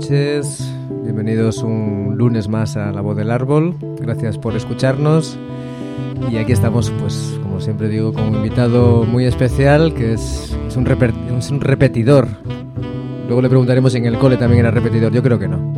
noches, bienvenidos un lunes más a La Voz del Árbol, gracias por escucharnos y aquí estamos, pues como siempre digo, con un invitado muy especial que es un repetidor. Luego le preguntaremos si en el cole también era repetidor, yo creo que no.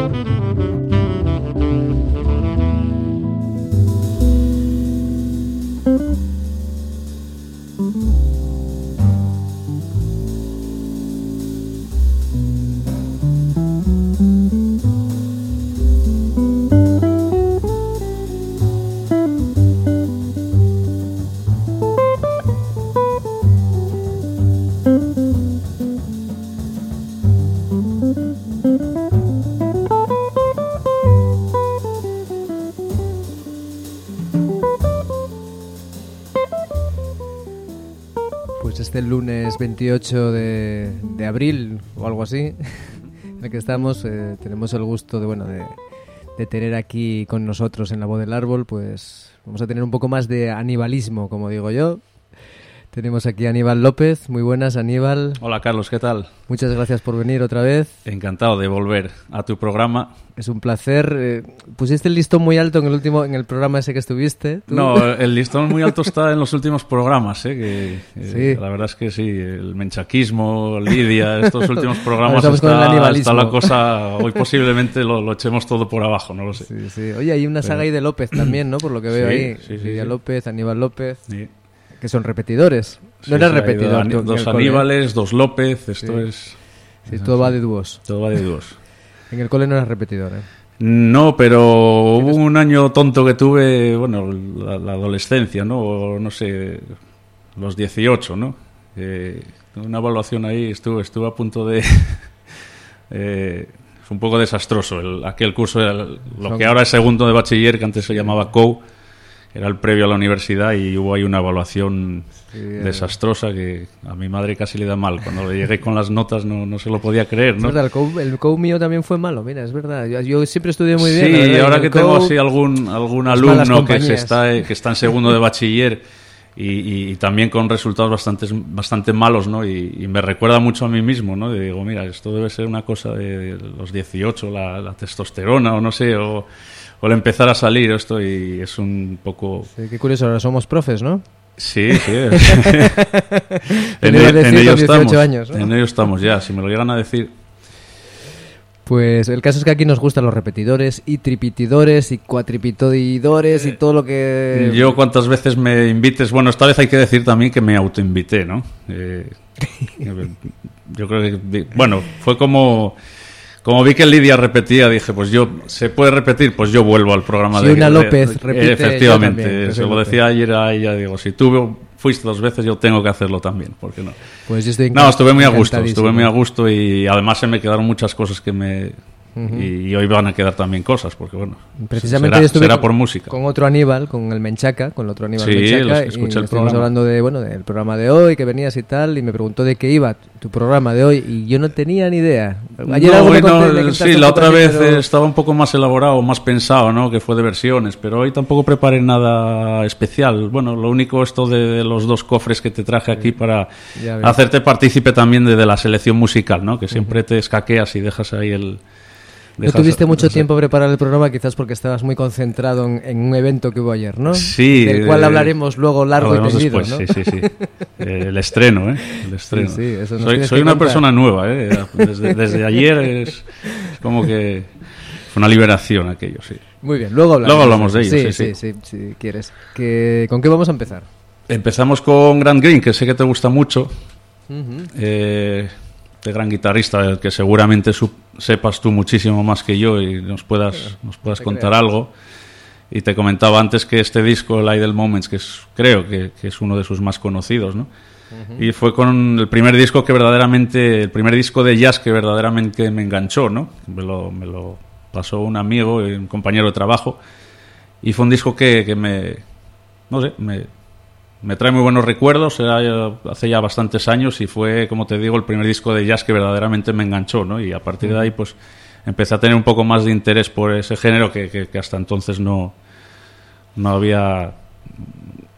El lunes 28 de abril o algo así, en el que estamos, tenemos el gusto de tener aquí con nosotros en La Voz del Árbol, pues vamos a tener un poco más de anibalismo, como digo yo. Tenemos aquí a Aníbal López. Muy buenas, Aníbal. Hola, Carlos, ¿qué tal? Muchas gracias por venir otra vez. Encantado de volver a tu programa. Es un placer. Pusiste el listón muy alto en el programa ese que estuviste. ¿Tú? No, el listón muy alto está en los últimos programas, que sí. La verdad es que sí, el menchaquismo, Lidia, estos últimos programas está la cosa, hoy posiblemente lo echemos todo por abajo, no lo sé. Sí, sí. Oye, hay una saga ahí de López también, ¿no? Por lo que veo ahí. Sí, Lidia sí. López, Aníbal López. Sí. Que son repetidores. No eres repetidor. Dos Aníbales, dos López, esto es... Sí, todo va de dúos. Todo va de dúos. En el cole no eras repetidor, ¿eh? No, pero hubo un año tonto que tuve, bueno, la adolescencia, ¿no? O, no sé, los 18, ¿no? Una evaluación ahí, estuve a punto de... fue un poco desastroso aquel curso, lo que ahora es segundo de bachiller, que antes se llamaba COU. Era el previo a la universidad y hubo ahí una evaluación desastrosa que a mi madre casi le da mal. Cuando le llegué con las notas no se lo podía creer, ¿no? Es verdad, el COU mío también fue malo, mira, es verdad. Yo siempre estudié muy bien. Sí, y ahora que tengo así algún alumno que está en segundo de bachiller y también con resultados bastante malos, ¿no? Y me recuerda mucho a mí mismo, ¿no? Y digo, mira, esto debe ser una cosa de los 18, la testosterona o no sé, o el empezar a salir esto, y es un poco... Sí, qué curioso, ahora somos profes, ¿no? Sí. en ello estamos. Años, ¿no? En ello estamos ya, si me lo llegan a decir. Pues el caso es que aquí nos gustan los repetidores y tripitidores y cuatripitidores y todo lo que... Yo cuantas veces me invites... Bueno, esta vez hay que decir también que me autoinvité, ¿no? Yo creo que... Bueno, fue como vi que Lidia repetía, dije, pues ¿se puede repetir? Pues yo vuelvo al programa si una López repite, efectivamente, también, se lo decía ayer a ella, digo, si tú fuiste 2 veces, yo tengo que hacerlo también, ¿por qué no? Pues yo estoy estuve muy a gusto y además se me quedaron muchas cosas que me... Y hoy van a quedar también cosas, porque bueno, precisamente yo estuve será por música. Con otro Aníbal, con el Menchaca, con el otro Aníbal Menchaca, y estuvimos hablando del programa de hoy, que venías y tal, y me preguntó de qué iba tu programa de hoy, y yo no tenía ni idea. Ayer la otra vez estaba un poco más elaborado, más pensado, ¿no? Que fue de versiones, pero hoy tampoco preparé nada especial. Bueno, lo único esto de los 2 cofres que te traje aquí para hacerte partícipe también de la selección musical, ¿no? Que siempre te escaqueas y dejas ahí el... No tuviste mucho tiempo para preparar el programa, quizás porque estabas muy concentrado en un evento que hubo ayer, ¿no? Sí. Del cual hablaremos luego largo y tendido, después, ¿no? Sí. El estreno, ¿eh? El estreno. Sí, eso soy una persona nueva, ¿eh? Desde ayer es como que fue una liberación aquello, sí. Muy bien, luego hablamos de ello, sí. Si quieres. ¿Con qué vamos a empezar? Empezamos con Grant Green, que sé que te gusta mucho. Este gran guitarrista, que seguramente sepas tú muchísimo más que yo y nos puedas contar algo. Y te comentaba antes que este disco, el Idle Moments, creo que es uno de sus más conocidos, ¿no? Y fue con el primer disco de jazz que verdaderamente me enganchó, ¿no? Me lo pasó un amigo y un compañero de trabajo, y fue un disco que me trae muy buenos recuerdos. Hace ya bastantes años, y fue, como te digo, el primer disco de jazz que verdaderamente me enganchó, ¿no? Y a partir de ahí pues empecé a tener un poco más de interés por ese género que hasta entonces no había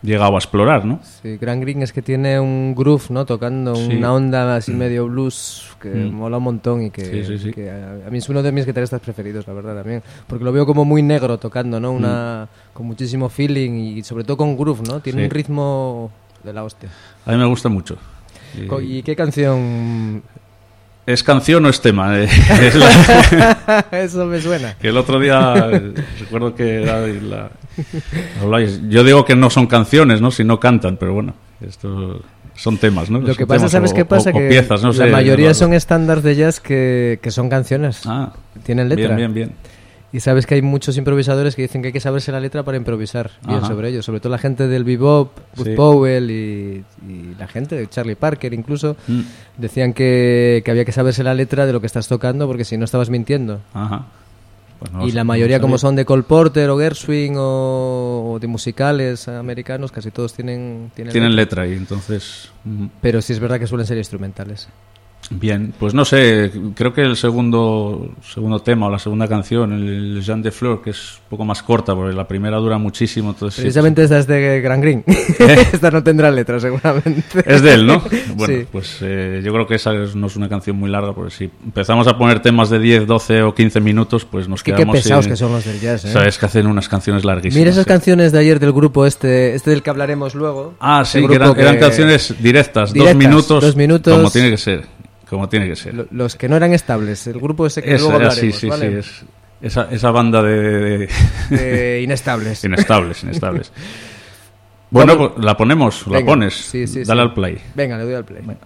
llegado a explorar, ¿no? Sí, Grant Green es que tiene un groove, ¿no? Tocando Sí. una onda así medio blues que mola un montón y que, Sí. que a mí es uno de mis guitarristas preferidos, la verdad, también. Porque lo veo como muy negro tocando, ¿no? Con muchísimo feeling y sobre todo con groove, ¿no? Tiene un ritmo de la hostia. A mí me gusta mucho. ¿Y qué canción? ¿Es canción o es tema? Eso me suena. Que el otro día recuerdo que habláis. Yo digo que no son canciones, ¿no? Si no cantan, pero bueno, esto son temas, ¿no? Lo son que pasa, temas ¿sabes qué pasa? Que piezas, no sé, la mayoría son estándares de jazz que son canciones. Ah, tienen letra. Bien. Y sabes que hay muchos improvisadores que dicen que hay que saberse la letra para improvisar bien sobre ello. Sobre todo la gente del bebop, Bud Powell y la gente de Charlie Parker incluso, decían que había que saberse la letra de lo que estás tocando porque si no estabas mintiendo. Ajá. Pues no y la mayoría, como son de Cole Porter o Gershwin o de musicales americanos, casi todos tienen letra ahí, entonces... Pero sí es verdad que suelen ser instrumentales. Bien, pues no sé, creo que el segundo tema o la segunda canción, el Jean de Fleur, que es un poco más corta, porque la primera dura muchísimo. Entonces precisamente esta es de Grant Green. Esta no tendrá letra, seguramente. Es de él, ¿no? Bueno, sí. Pues yo creo que esa no es una canción muy larga, porque si empezamos a poner temas de 10, 12 o 15 minutos, pues nos quedamos... Qué pesados que son los del jazz, ¿eh? Sabes que hacen unas canciones larguísimas. Mira esas canciones de ayer del grupo este del que hablaremos luego. Ah, sí, que eran canciones directas, 2 minutos, 2 minutos, como tiene que ser. Como tiene que ser. Los que no eran estables, el grupo ese que luego hablaremos, sí, ¿vale? sí, esa banda de inestables. inestables. Bueno, pues la ponemos, venga, la pones. Sí, dale al play. Venga, le doy al play. Venga.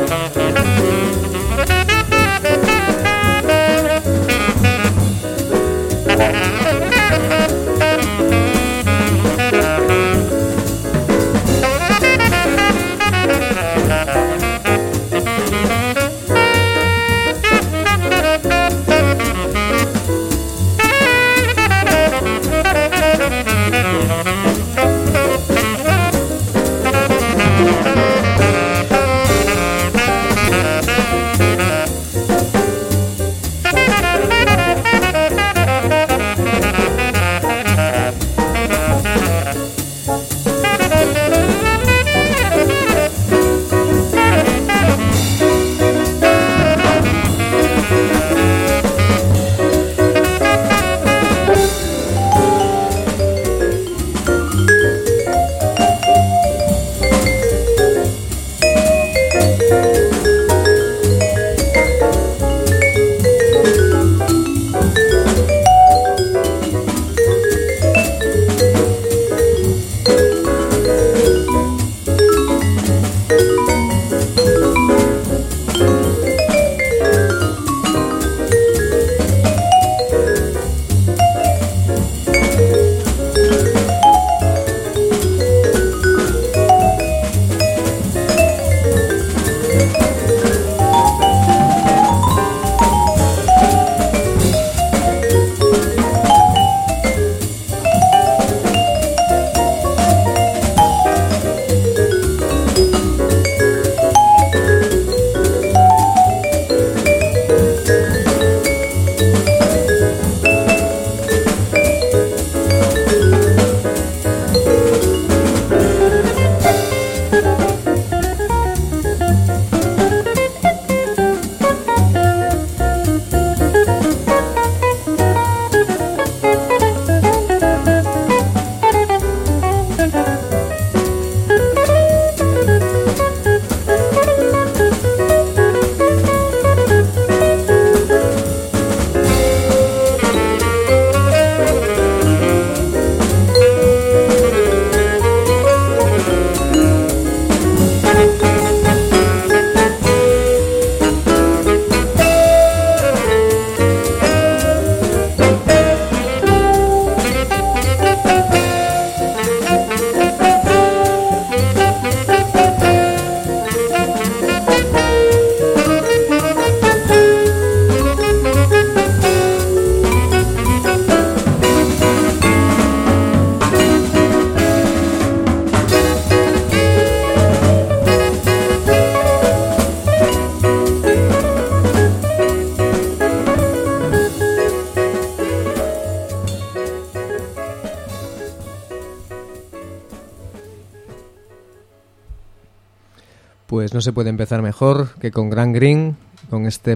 Pues no se puede empezar mejor que con Grant Green, con este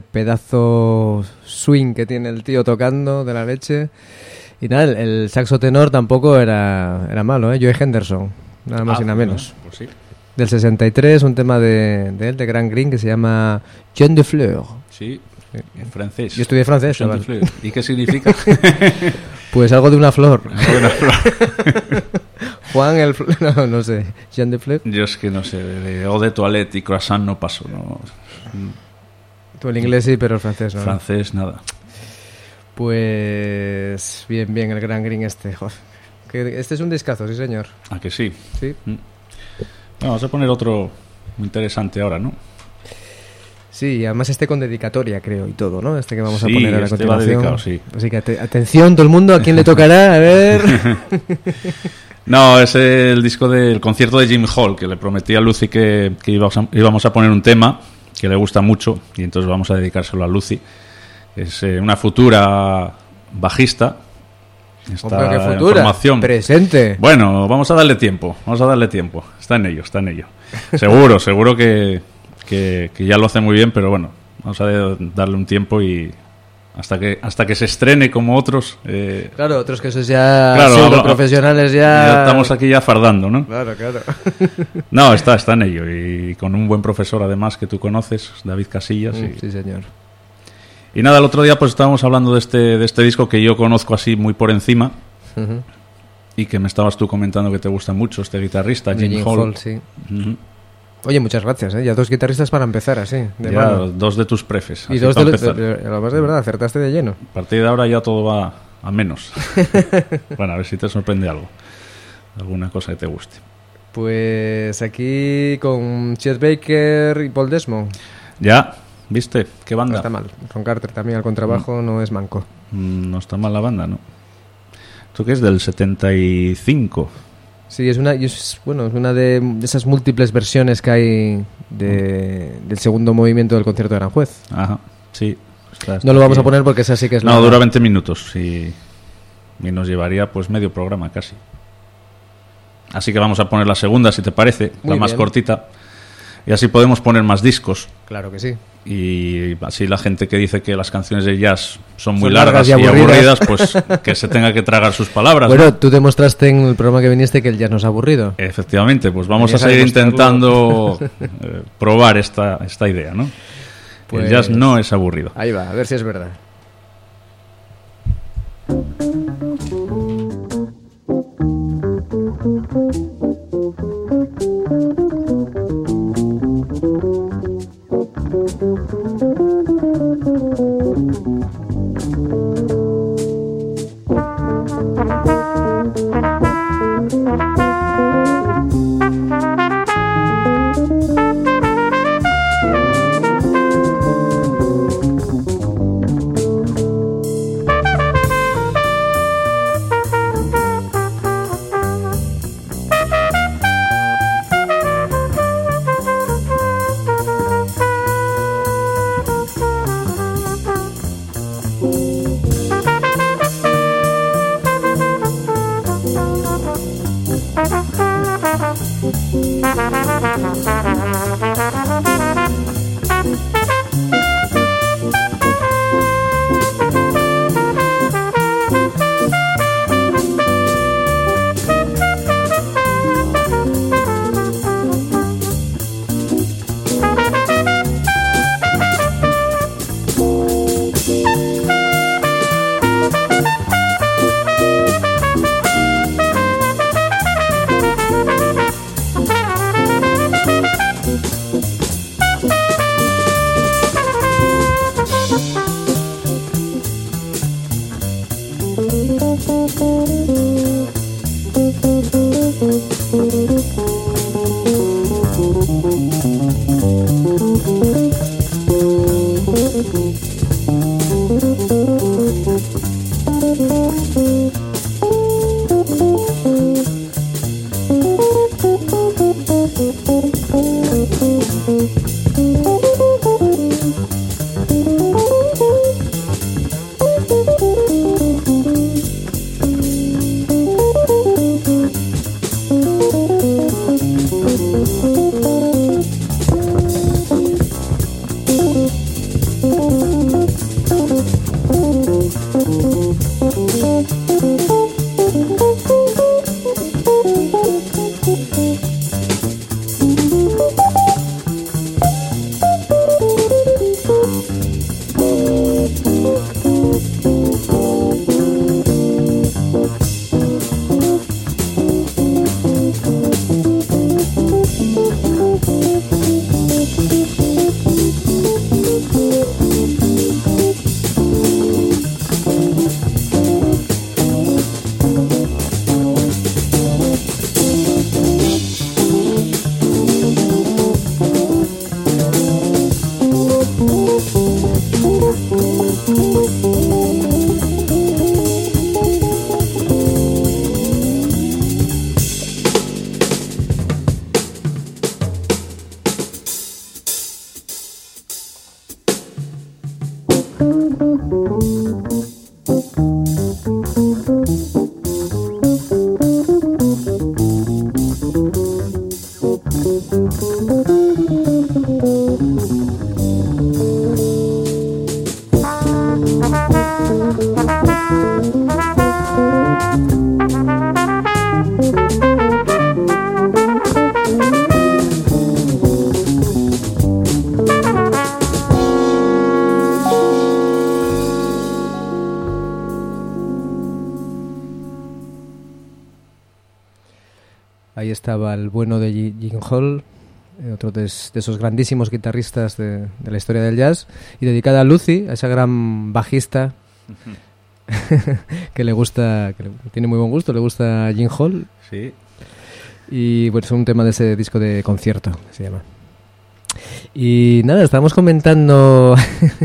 pedazo swing que tiene el tío tocando de la leche. Y nada, el saxo tenor tampoco era malo, ¿eh? Joey Henderson, nada más y nada menos. Pues sí. Del 63, un tema de él, de Grant Green, que se llama Jean de Fleur. Sí, en francés. Yo estudié francés. Jean de Fleur. ¿Y qué significa? Pues algo de una flor. Algo de una flor. Juan el... No sé. Jean de Fleur. Yo es que no sé, de eau de toilette y croissant no paso, no. Tú el inglés sí, pero el francés no. Francés, nada. Pues bien, el Grant Green este. Joder. Este es un discazo, sí señor. ¿A que sí? Sí. Bueno, vamos a poner otro muy interesante ahora, ¿no? Sí, además este con dedicatoria, creo, y todo, ¿no? Este que vamos a Sí, poner a este continuación. va dedicado, sí. Así que atención, todo el mundo, ¿a quién le tocará? A ver... No, es el disco del concierto de Jim Hall, que le prometí a Lucy que íbamos a poner un tema que le gusta mucho, y entonces vamos a dedicárselo a Lucy. Es una futura bajista. Está Hombre, ¿qué en futura? formación. Presente. Bueno, vamos a darle tiempo. Está en ello. Seguro que ya lo hace muy bien, pero bueno, vamos a darle un tiempo y hasta que se estrene como otros. Claro, otros que esos ya claro, profesionales ya estamos aquí ya fardando, ¿no? Claro. No, está en ello, y con un buen profesor además que tú conoces, David Casillas. Sí, señor. Y nada, el otro día pues estábamos hablando de este disco que yo conozco así muy por encima. Uh-huh. Y que me estabas tú comentando que te gusta mucho este guitarrista, Jim Hall. Sí. Uh-huh. Oye, muchas gracias, ¿eh? Ya 2 guitarristas para empezar así, de Ya, mano. 2 de tus prefes. Y así 2 para de empezar. lo más de verdad, acertaste de lleno. A partir de ahora ya todo va a menos. Bueno, a ver si te sorprende algo. Alguna cosa que te guste. Pues aquí con Chet Baker y Paul Desmond. Ya, ¿viste? ¿Qué No banda? está mal. Ron Carter también al contrabajo, no es manco. No está mal la banda, ¿no? ¿Esto qué es? Del 75. Sí, es una de esas múltiples versiones que hay del segundo movimiento del concierto de Aranjuez. Ajá, sí. No lo vamos a poner porque esa sí que es No, dura 20 minutos y nos llevaría pues medio programa casi. Así que vamos a poner la segunda, si te parece, Muy la más bien. cortita. Y así podemos poner más discos. Claro que sí. Y así la gente que dice que las canciones de jazz son muy Son largas largas y y aburridas, pues que se tenga que tragar sus palabras. Bueno, ¿no? tú demostraste en el programa que viniste que el jazz no es aburrido. Efectivamente, pues vamos a Venías a seguir demostrarlo. intentando probar esta idea, ¿no? Pues- El jazz no es aburrido. Ahí va, a ver si es verdad. Ahí estaba el bueno de Jim Hall otro de esos grandísimos guitarristas de la historia del jazz, y dedicada a Lucy, a esa gran bajista que le gusta, que tiene muy buen gusto, le gusta Gene Hall. Sí. Y bueno, es un tema de ese disco de concierto, se llama. Y nada, estábamos comentando...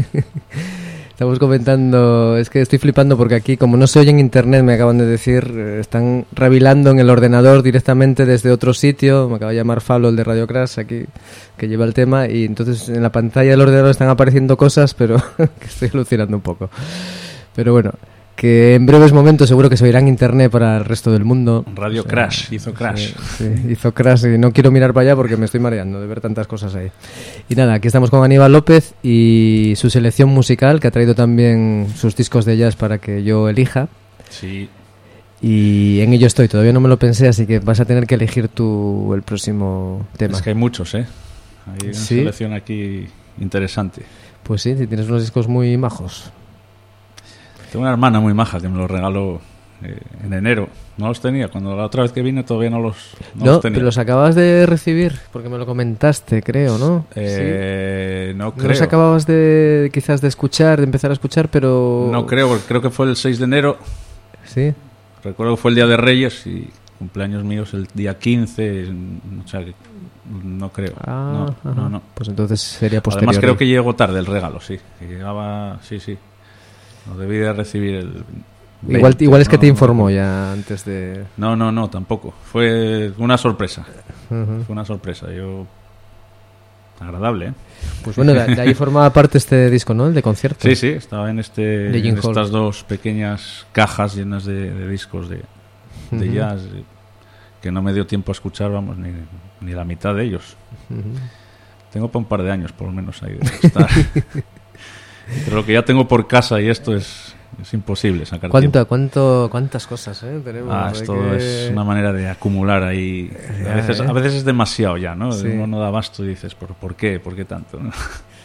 es que estoy flipando porque aquí, como no se oye en internet, me acaban de decir, están revilando en el ordenador directamente desde otro sitio. Me acaba de llamar Fablo, el de Radio Crash, aquí, que lleva el tema, y entonces en la pantalla del ordenador están apareciendo cosas, pero que estoy alucinando un poco. Pero bueno, que en breves momentos seguro que se oirá en internet para el resto del mundo. Radio Crash, hizo Crash. Sí, hizo Crash, y no quiero mirar para allá porque me estoy mareando de ver tantas cosas ahí. Y nada, aquí estamos con Aníbal López y su selección musical, que ha traído también sus discos de jazz para que yo elija. Sí. Y en ello estoy, todavía no me lo pensé, así que vas a tener que elegir tú el próximo tema. Es que hay muchos, ¿eh? Hay una ¿Sí? selección aquí interesante. Pues sí, tienes unos discos muy majos. Tengo una hermana muy maja que me los regaló en enero. No los tenía. Cuando la otra vez que vine todavía no los tenía. Pero los acabas de recibir, porque me lo comentaste, creo, ¿no? ¿Sí? No creo. No los acababas de quizás de escuchar, de empezar a escuchar, pero... No creo, porque creo que fue el 6 de enero. Sí. Recuerdo que fue el día de Reyes y cumpleaños míos el día 15. O sea, que no creo. No. Pues entonces sería posterior. Además creo que llegó tarde el regalo, sí. Que llegaba, sí. Lo debí de recibir el... 20, igual es que te informó ya antes de... No, tampoco. Fue una sorpresa. Uh-huh. Fue una sorpresa. Agradable, ¿eh? Pues bueno, de ahí formaba parte este disco, ¿no? El de concierto. Sí, estaba en estas dos pequeñas cajas llenas de discos de Uh-huh. jazz, que no me dio tiempo a escuchar, vamos, ni la mitad de ellos. Uh-huh. Tengo para un par de años, por lo menos, ahí de estar. Pero lo que ya tengo por casa y esto es imposible sacar tiempo. ¿Cuántas cosas tenemos? Esto es una manera de acumular ahí. A veces es demasiado ya, ¿no? Sí. Uno no da abasto y dices, ¿por qué? ¿Por qué tanto? ¿No?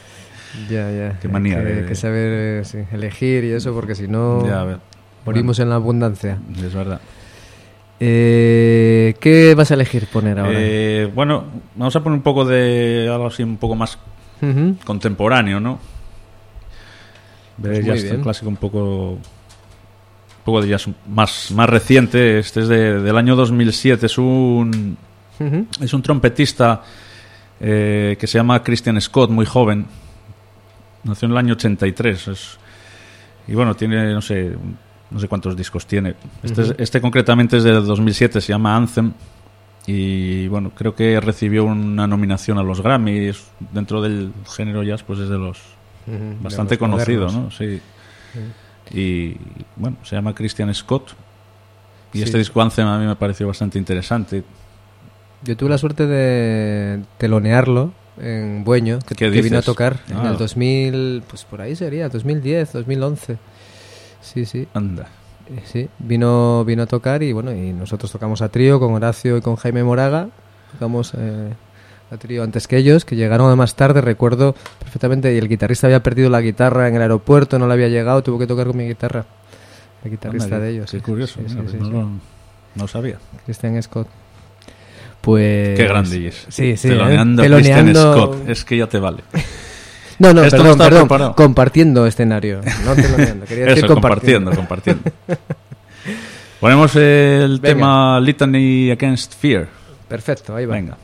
Ya. Qué manía que saber elegir y eso, porque si no morimos en la abundancia. Es verdad. ¿Qué vas a elegir poner ahora? Bueno, vamos a poner un poco de algo así un poco más Uh-huh. contemporáneo, ¿no? Pues ya este clásico un poco de jazz más reciente. Este es del año 2007. Es un trompetista que se llama Christian Scott, muy joven. Nació en el año 83. Y bueno, tiene, no sé cuántos discos tiene. Este concretamente es de 2007, se llama Anthem. Y bueno, creo que recibió una nominación a los Grammys. Dentro del género jazz, pues es de los bastante conocido, ¿no? Sí. Y bueno, se llama Christian Scott. Y sí. Este disco Anthem a mí me pareció bastante interesante. Yo tuve la suerte de telonearlo en Bueño, que vino a tocar en el 2000, pues por ahí sería, 2010, 2011. Sí. Anda. Sí, vino a tocar y bueno, y nosotros tocamos a trío con Horacio y con Jaime Moraga. Tocamos a trío antes que ellos, que llegaron más tarde, recuerdo perfectamente, y el guitarrista había perdido la guitarra en el aeropuerto, no la había llegado, tuvo que tocar con mi guitarra, el guitarrista de ellos. Qué curioso, sí. No sabía. Christian Scott. Pues... Qué grande es. Sí. Teloneando Christian Scott, es que ya te vale. No, perdón, preparado. Compartiendo escenario, no teloneando, quería decir compartiendo. Ponemos el tema Litany Against Fear. Perfecto, ahí va. Venga.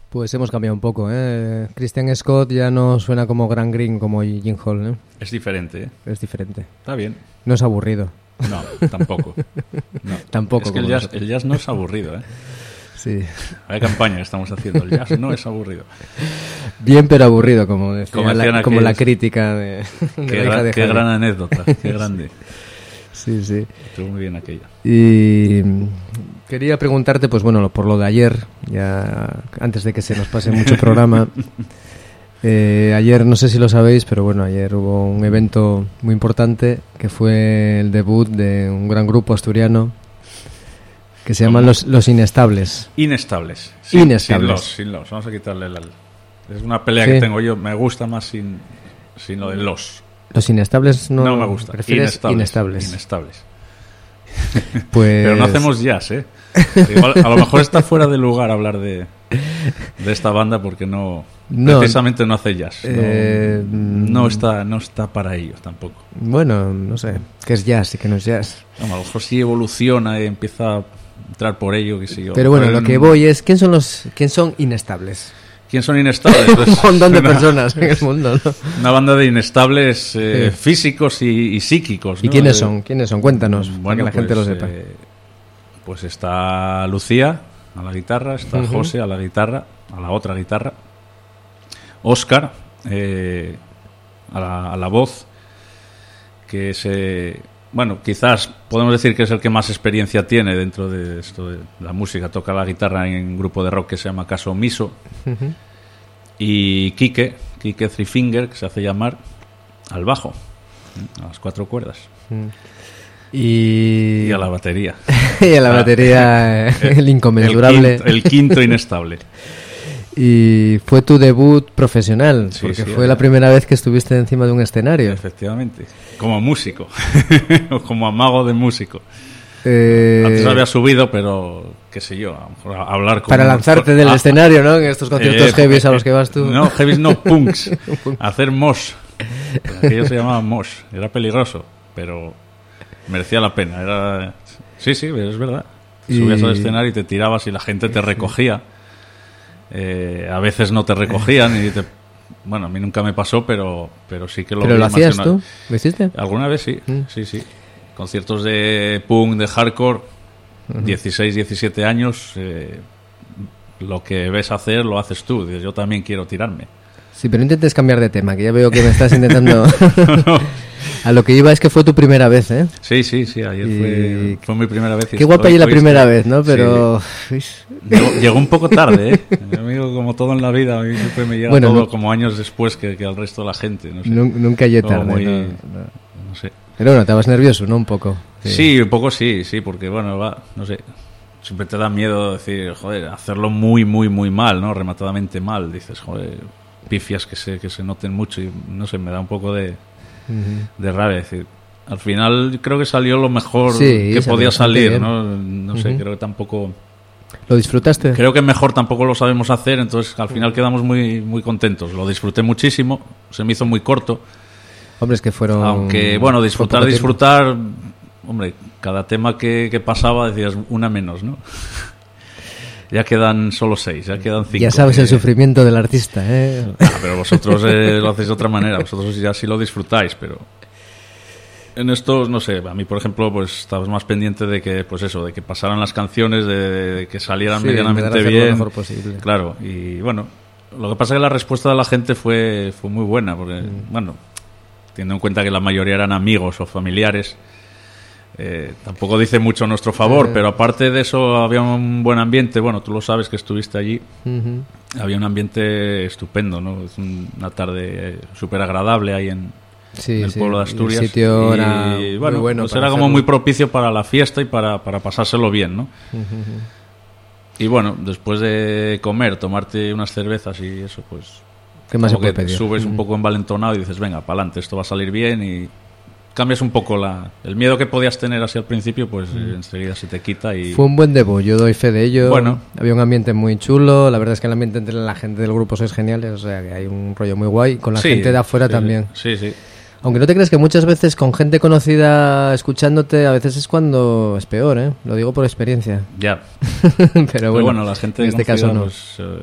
Pues hemos cambiado un poco, ¿eh? Christian Scott ya no suena como Grant Green, como Jim Hall, ¿eh? Es diferente, ¿eh? Es diferente. Está bien. No es aburrido. No, tampoco. No. Tampoco. Es que el jazz no es aburrido, ¿eh? Sí. Hay campaña que estamos haciendo. El jazz no es aburrido. Bien, pero aburrido, como decía como la es... crítica de Qué, la hija de qué gran anécdota, qué grande. Sí, sí. Estuvo muy bien aquella. Y quería preguntarte, pues bueno, por lo de ayer, ya antes de que se nos pase mucho programa. Ayer, no sé si lo sabéis, pero bueno, ayer hubo un evento muy importante que fue el debut de un gran grupo asturiano que se llaman Los Inestables. Inestables. Sí, Inestables. Sin los. Vamos a quitarle Es una pelea que tengo yo. Me gusta más sin lo de los. Los Inestables no me gusta. ¿Prefieres Inestables? Inestables. Pues... Pero no hacemos jazz, ¿eh? Igual, a lo mejor está fuera de lugar hablar de esta banda porque precisamente no hace jazz. No está para ellos tampoco. Bueno, no sé. ¿Qué es jazz y qué no es jazz? A lo mejor sí evoluciona y empieza a entrar por ello, que sé yo. Pero bueno, lo que voy es ¿quién son Inestables? ¿Quién son inestables? Pues un montón de personas en el mundo, ¿no? Una banda de inestables físicos y psíquicos, ¿no? ¿Y quiénes son? Cuéntanos, para que la gente lo sepa. Pues está Lucía a la guitarra, está José a la guitarra, a la otra guitarra, Óscar a la voz, que quizás podemos decir que es el que más experiencia tiene dentro de esto de la música. Toca la guitarra en un grupo de rock que se llama Caso Omiso. Y Quique Three Finger, que se hace llamar, al bajo, a las 4 cuerdas. Y a la batería. Y a la batería, el inconmensurable. El quinto inestable. Y fue tu debut profesional, sí, porque fue la primera vez que estuviste encima de un escenario. Efectivamente, como músico, como amago de músico. Eh, Antes había subido, pero qué sé yo, a lo mejor hablar con... Para lanzarte del escenario, ¿no? En estos conciertos heavies a los que vas tú. No, heavies no, punks. Hacer mosh. Aquello se llamaba mosh. Era peligroso, pero merecía la pena. Era... Sí, es verdad. Subías al escenario y te tirabas y la gente te recogía. A veces no te recogían y te... Bueno, a mí nunca me pasó, pero sí que lo... ¿Pero lo hacías tú? ¿Lo hiciste? Alguna vez sí, sí. Conciertos de punk, de hardcore, 16, 17 años, lo que ves hacer lo haces tú. Dices, yo también quiero tirarme. Sí, pero no intentes cambiar de tema, que ya veo que me estás intentando... No. A lo que iba es que fue tu primera vez, ¿eh? Sí, ayer fue mi primera vez. Qué guapa y la primera vez, ¿no? Pero... Sí. Llegó un poco tarde, ¿eh? Mi amigo, como todo en la vida, a mí siempre me llega todo como años después que al resto de la gente. No sé. Nunca llegué tarde, no sé. Pero bueno, estabas nervioso, ¿no? Un poco. Sí, un poco sí, porque bueno, no sé. Siempre te da miedo decir, joder, hacerlo muy, muy, muy mal, ¿no? Rematadamente mal. Dices, joder, pifias que se noten mucho y no sé, me da un poco de rabia. Es decir, al final creo que salió lo mejor que podía salir, ¿no? No sé, creo que tampoco... ¿Lo disfrutaste? Creo que mejor tampoco lo sabemos hacer, entonces al final quedamos muy, muy contentos. Lo disfruté muchísimo, se me hizo muy corto. Hombre, es que fueron... Aunque, bueno, disfrutar... Hombre, cada tema que pasaba decías una menos, ¿no? Ya quedan solo 6, ya quedan 5. Ya sabes el sufrimiento del artista, ¿eh? Pero vosotros lo hacéis de otra manera, vosotros ya sí lo disfrutáis, pero... En estos, no sé, a mí, por ejemplo, pues estabas más pendiente de que, pues eso, de que pasaran las canciones, de que salieran medianamente bien. Lo mejor posible. Claro, y bueno, lo que pasa es que la respuesta de la gente fue muy buena, porque, bueno, teniendo en cuenta que la mayoría eran amigos o familiares, tampoco dice mucho a nuestro favor, pero aparte de eso había un buen ambiente. Bueno, tú lo sabes que estuviste allí. Había un ambiente estupendo, ¿no? Es una tarde súper agradable ahí en el pueblo de Asturias. El sitio era bueno, muy bueno, pues era como muy propicio para la fiesta y para pasárselo bien, ¿no? Y bueno, después de comer, tomarte unas cervezas y eso, pues... ¿Qué más se puede pedir? Subes un poco envalentonado y dices, venga, para adelante, esto va a salir bien, y cambias un poco el miedo que podías tener así al principio, pues enseguida se te quita. Y fue un buen debut, yo doy fe de ello. Bueno, había un ambiente muy chulo, la verdad es que el ambiente entre la gente del grupo sois geniales, o sea que hay un rollo muy guay, con la gente de afuera también. Sí. Aunque no te crees que muchas veces con gente conocida escuchándote, a veces es cuando es peor, ¿eh? Lo digo por experiencia. Ya. Pero bueno, la gente en este caso no. Pues,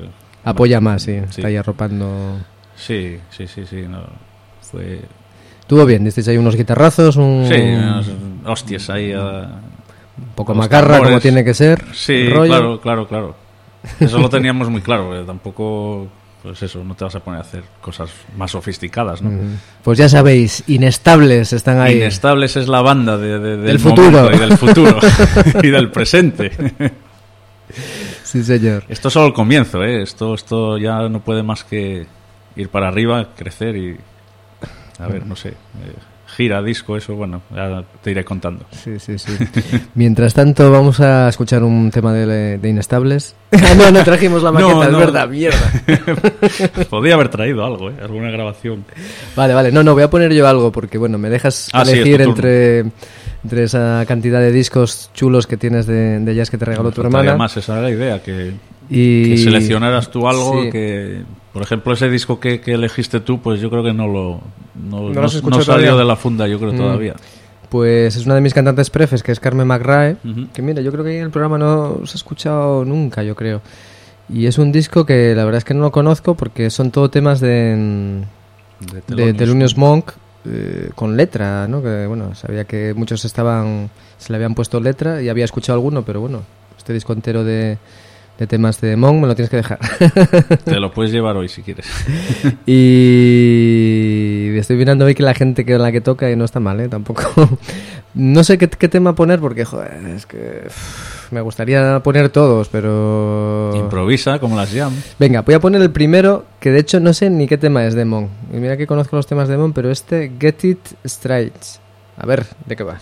Apoya más, sí. Está ahí arropando. Sí. No, fue... Estuvo bien, disteis ahí unos guitarrazos, Sí, unas hostias ahí. Un poco macarra, como tiene que ser. Sí, claro. Eso lo teníamos muy claro, tampoco... Pues eso, no te vas a poner a hacer cosas más sofisticadas, ¿no? Pues ya sabéis, Inestables están ahí. Inestables es la banda del futuro. Y del futuro y del presente. Sí, señor. Esto es solo el comienzo, ¿eh? Esto ya no puede más que ir para arriba, crecer y... A ver, no sé... gira, disco, eso, bueno, ya te iré contando. Sí. Mientras tanto, vamos a escuchar un tema de Inestables. No trajimos la maqueta, es verdad, mierda. Podría haber traído algo, alguna grabación. Vale, no, voy a poner yo algo, porque bueno, me dejas elegir entre esa cantidad de discos chulos que tienes de jazz que te regaló tu hermana. Además, esa era la idea, que seleccionaras tú algo que... Por ejemplo, ese disco que elegiste tú, pues yo creo que no salió de la funda, yo creo, todavía. Pues es una de mis cantantes prefes, que es Carmen McRae, que mira, yo creo que en el programa no se ha escuchado nunca, yo creo. Y es un disco que la verdad es que no lo conozco porque son todo temas de Thelonious Monk con letra, ¿no? Que bueno, sabía que muchos se le habían puesto letra y había escuchado alguno, pero bueno, este disco entero de temas de Monk me lo tienes que dejar. Te lo puedes llevar hoy si quieres. Y estoy mirando hoy que la gente con la que toca y no está mal, tampoco. No sé qué tema poner porque, joder, es que me gustaría poner todos, pero... Improvisa, como las Jam. Venga, voy a poner el primero, que de hecho no sé ni qué tema es de Monk. Y mira que conozco los temas de Monk, pero Get It Straight. A ver, ¿de qué va?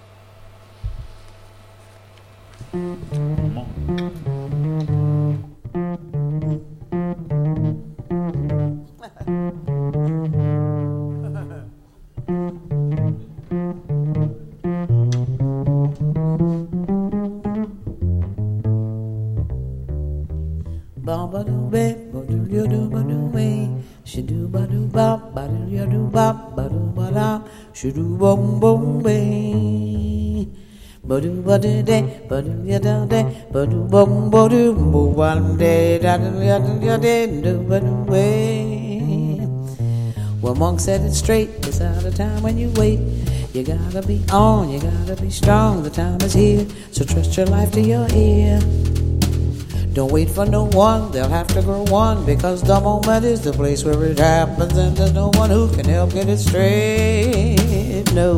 Well, Monk said it straight, it's out of time when you wait. You gotta be on, you gotta be strong, the time is here, so trust your life to your ear. Don't wait for no one, they'll have to grow one, because the moment is the place where it happens, and there's no one who can help get it straight, no.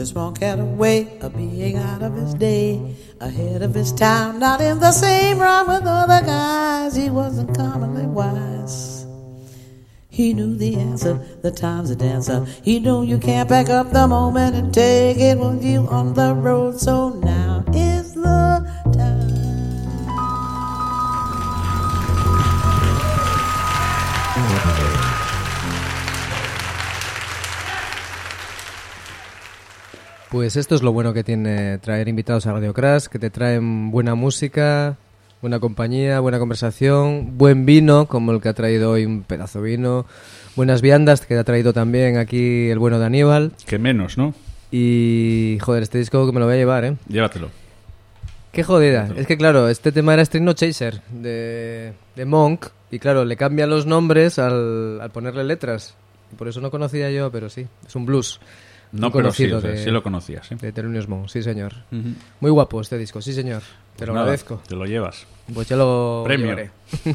Thelonious Monk had a way of being out of his day, ahead of his time, not in the same rhyme with other guys. He wasn't commonly wise. He knew the answer, the time's a dancer. He knew you can't back up the moment and take it with you on the road. So now is the time. Pues esto es lo bueno que tiene traer invitados a Radio Crash, que te traen buena música, buena compañía, buena conversación, buen vino, como el que ha traído hoy, un pedazo de vino, buenas viandas que ha traído también aquí el bueno de Aníbal. Que menos, ¿no? Y, joder, este disco que me lo voy a llevar, ¿eh? Llévatelo. Qué jodida. Es que, claro, este tema era String No Chaser, de Monk, y claro, le cambian los nombres al ponerle letras. Y por eso no conocía yo, pero sí, es un blues. No, pero sí, o sea, sí lo conocías, ¿eh? De Thelonious Monk, sí señor. Uh-huh. Muy guapo este disco, sí señor. Te lo nada, agradezco. Te lo llevas. Pues ya lo Premio. llevaré.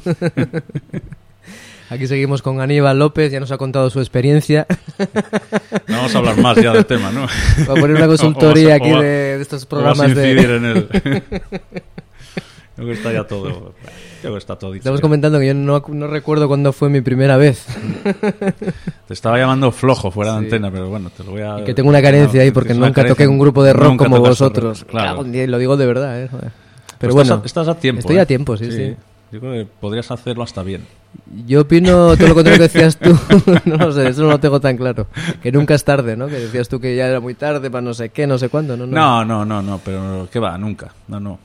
Aquí seguimos con Aníbal López, ya nos ha contado su experiencia. No vamos a hablar más ya del tema, ¿no? Va a poner una consultoría aquí de estos programas vamos a incidir de... en él. Creo que está ya todo... Creo que está todo dicho. Estamos comentando que yo no recuerdo cuándo fue mi primera vez. Te estaba llamando flojo fuera de Sí. antena, pero bueno, te lo voy a... Y que tengo una carencia ahí porque nunca toqué un grupo de rock como vosotros. Claro. Y lo digo de verdad, ¿eh? Joder. Pero Pues bueno, estás a tiempo. estoy a tiempo, sí. Yo creo que podrías hacerlo hasta bien. Yo opino todo lo contrario que decías tú. No lo sé, eso no lo tengo tan claro. Que nunca es tarde, ¿no? Que decías tú que ya era muy tarde para no sé qué, no sé cuándo. No, pero ¿qué va? Nunca. No.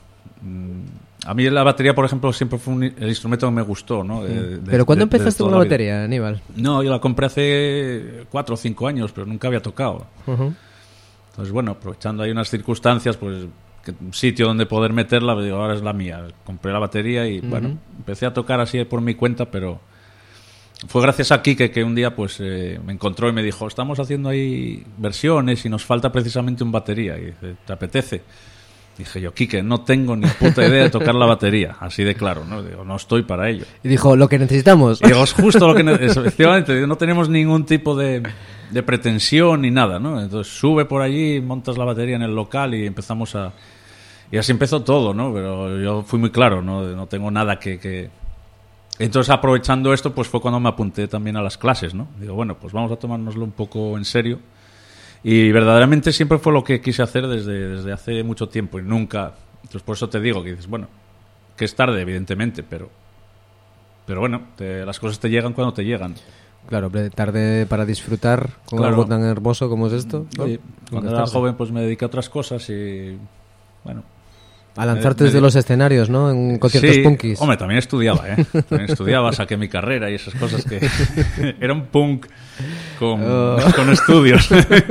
A mí la batería, por ejemplo, siempre fue el instrumento que me gustó, ¿no? ¿Pero cuándo empezaste toda con la vida. batería, Aníbal? No, yo la compré hace 4 o 5 años, pero nunca había tocado. Uh-huh. Entonces, bueno, aprovechando ahí unas circunstancias, pues un sitio donde poder meterla, digo, ahora es la mía. Compré la batería y, bueno, empecé a tocar así por mi cuenta, pero fue gracias a Quique que un día pues me encontró y me dijo, estamos haciendo ahí versiones y nos falta precisamente un batería. Y dice, ¿te apetece? Dije yo, Quique, no tengo ni puta idea de tocar la batería, así de claro, ¿no? Digo, no estoy para ello. Y dijo, lo que necesitamos. Y digo, es justo lo que efectivamente, no tenemos ningún tipo de pretensión ni nada, ¿no? Entonces sube por allí, montas la batería en el local y empezamos a... Y así empezó todo, ¿no? Pero yo fui muy claro, no tengo nada que... Entonces, aprovechando esto, pues fue cuando me apunté también a las clases, ¿no? Digo, bueno, pues vamos a tomárnoslo un poco en serio. Y verdaderamente siempre fue lo que quise hacer desde hace mucho tiempo y nunca... Entonces, por eso te digo que dices, bueno, que es tarde, evidentemente, pero bueno, las cosas te llegan cuando te llegan. Claro, tarde para disfrutar con Claro. algo tan hermoso como es esto, ¿no? Sí, cuando era joven, pues me dediqué a otras cosas y... Bueno... A lanzarte desde los escenarios, ¿no? En conciertos sí, punkis. Hombre, también estudiaba, ¿eh? También estudiaba, saqué mi carrera y esas cosas que... Era un punk con estudios.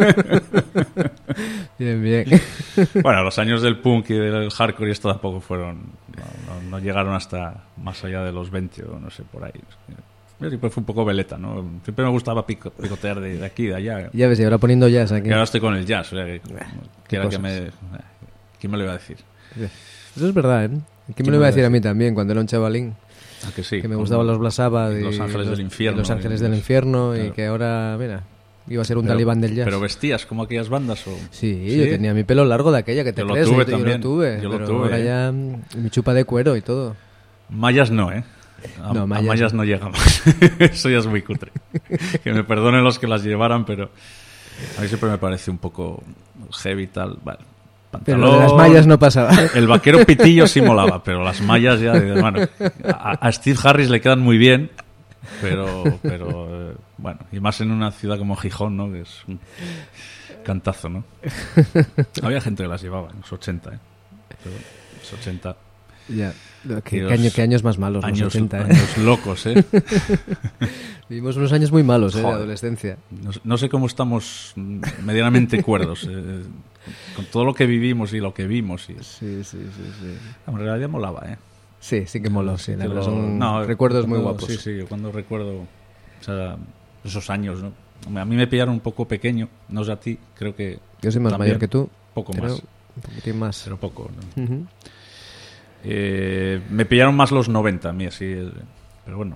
Bien. Bueno, los años del punk y del hardcore y esto tampoco fueron... No llegaron hasta más allá de los 20 o no sé, por ahí. Yo siempre fui un poco veleta, ¿no? Siempre me gustaba picotear de aquí, de allá. Ya ves, y ahora poniendo jazz aquí. Y ahora estoy con el jazz, o sea, ¿quién me lo iba a decir? Eso es verdad, ¿eh? ¿Quién me lo iba a decir a mí también cuando era un chavalín? ¿A que sí? Que me gustaban los Black Sabbath y Los Ángeles del Infierno. Los Ángeles del Infierno Claro. y que ahora, mira, iba a ser un talibán del jazz. ¿Pero vestías como aquellas bandas o...? Sí, yo tenía mi pelo largo de aquella que te Yo lo crees. tuve Yo también. lo tuve. Yo lo pero tuve, ahora ya mi chupa de cuero y todo. Mallas no, ¿eh? A mallas no llegamos. Eso ya es muy cutre. Que me perdonen los que las llevaran, pero a mí siempre me parece un poco heavy y tal. Vale. Pero lo de las mallas no pasaba. El vaquero pitillo sí molaba, pero las mallas ya... Bueno, a Steve Harris le quedan muy bien, pero bueno, y más en una ciudad como Gijón, ¿no? Que es un cantazo, ¿no? Había gente que las llevaba en los 80, ¿eh? Pero los 80... Ya. ¿Qué años más malos, años, los 80, ¿eh? años locos, ¿eh? Vivimos unos años muy malos, de Joder. adolescencia. No sé cómo estamos medianamente cuerdos con todo lo que vivimos y lo que vimos. Y... Sí. En realidad molaba, ¿eh? Sí que moló, sí. La verdad, son No, recuerdos muy cuando- guapos. Sí, cuando recuerdo esos años, ¿no? A mí me pillaron un poco pequeño, no sé a ti, creo que... Yo soy más también, mayor que tú. Poco pero más, un poquitín más. pero poco, ¿no? Ujú. Me pillaron más los 90 a mí, así. Pero bueno,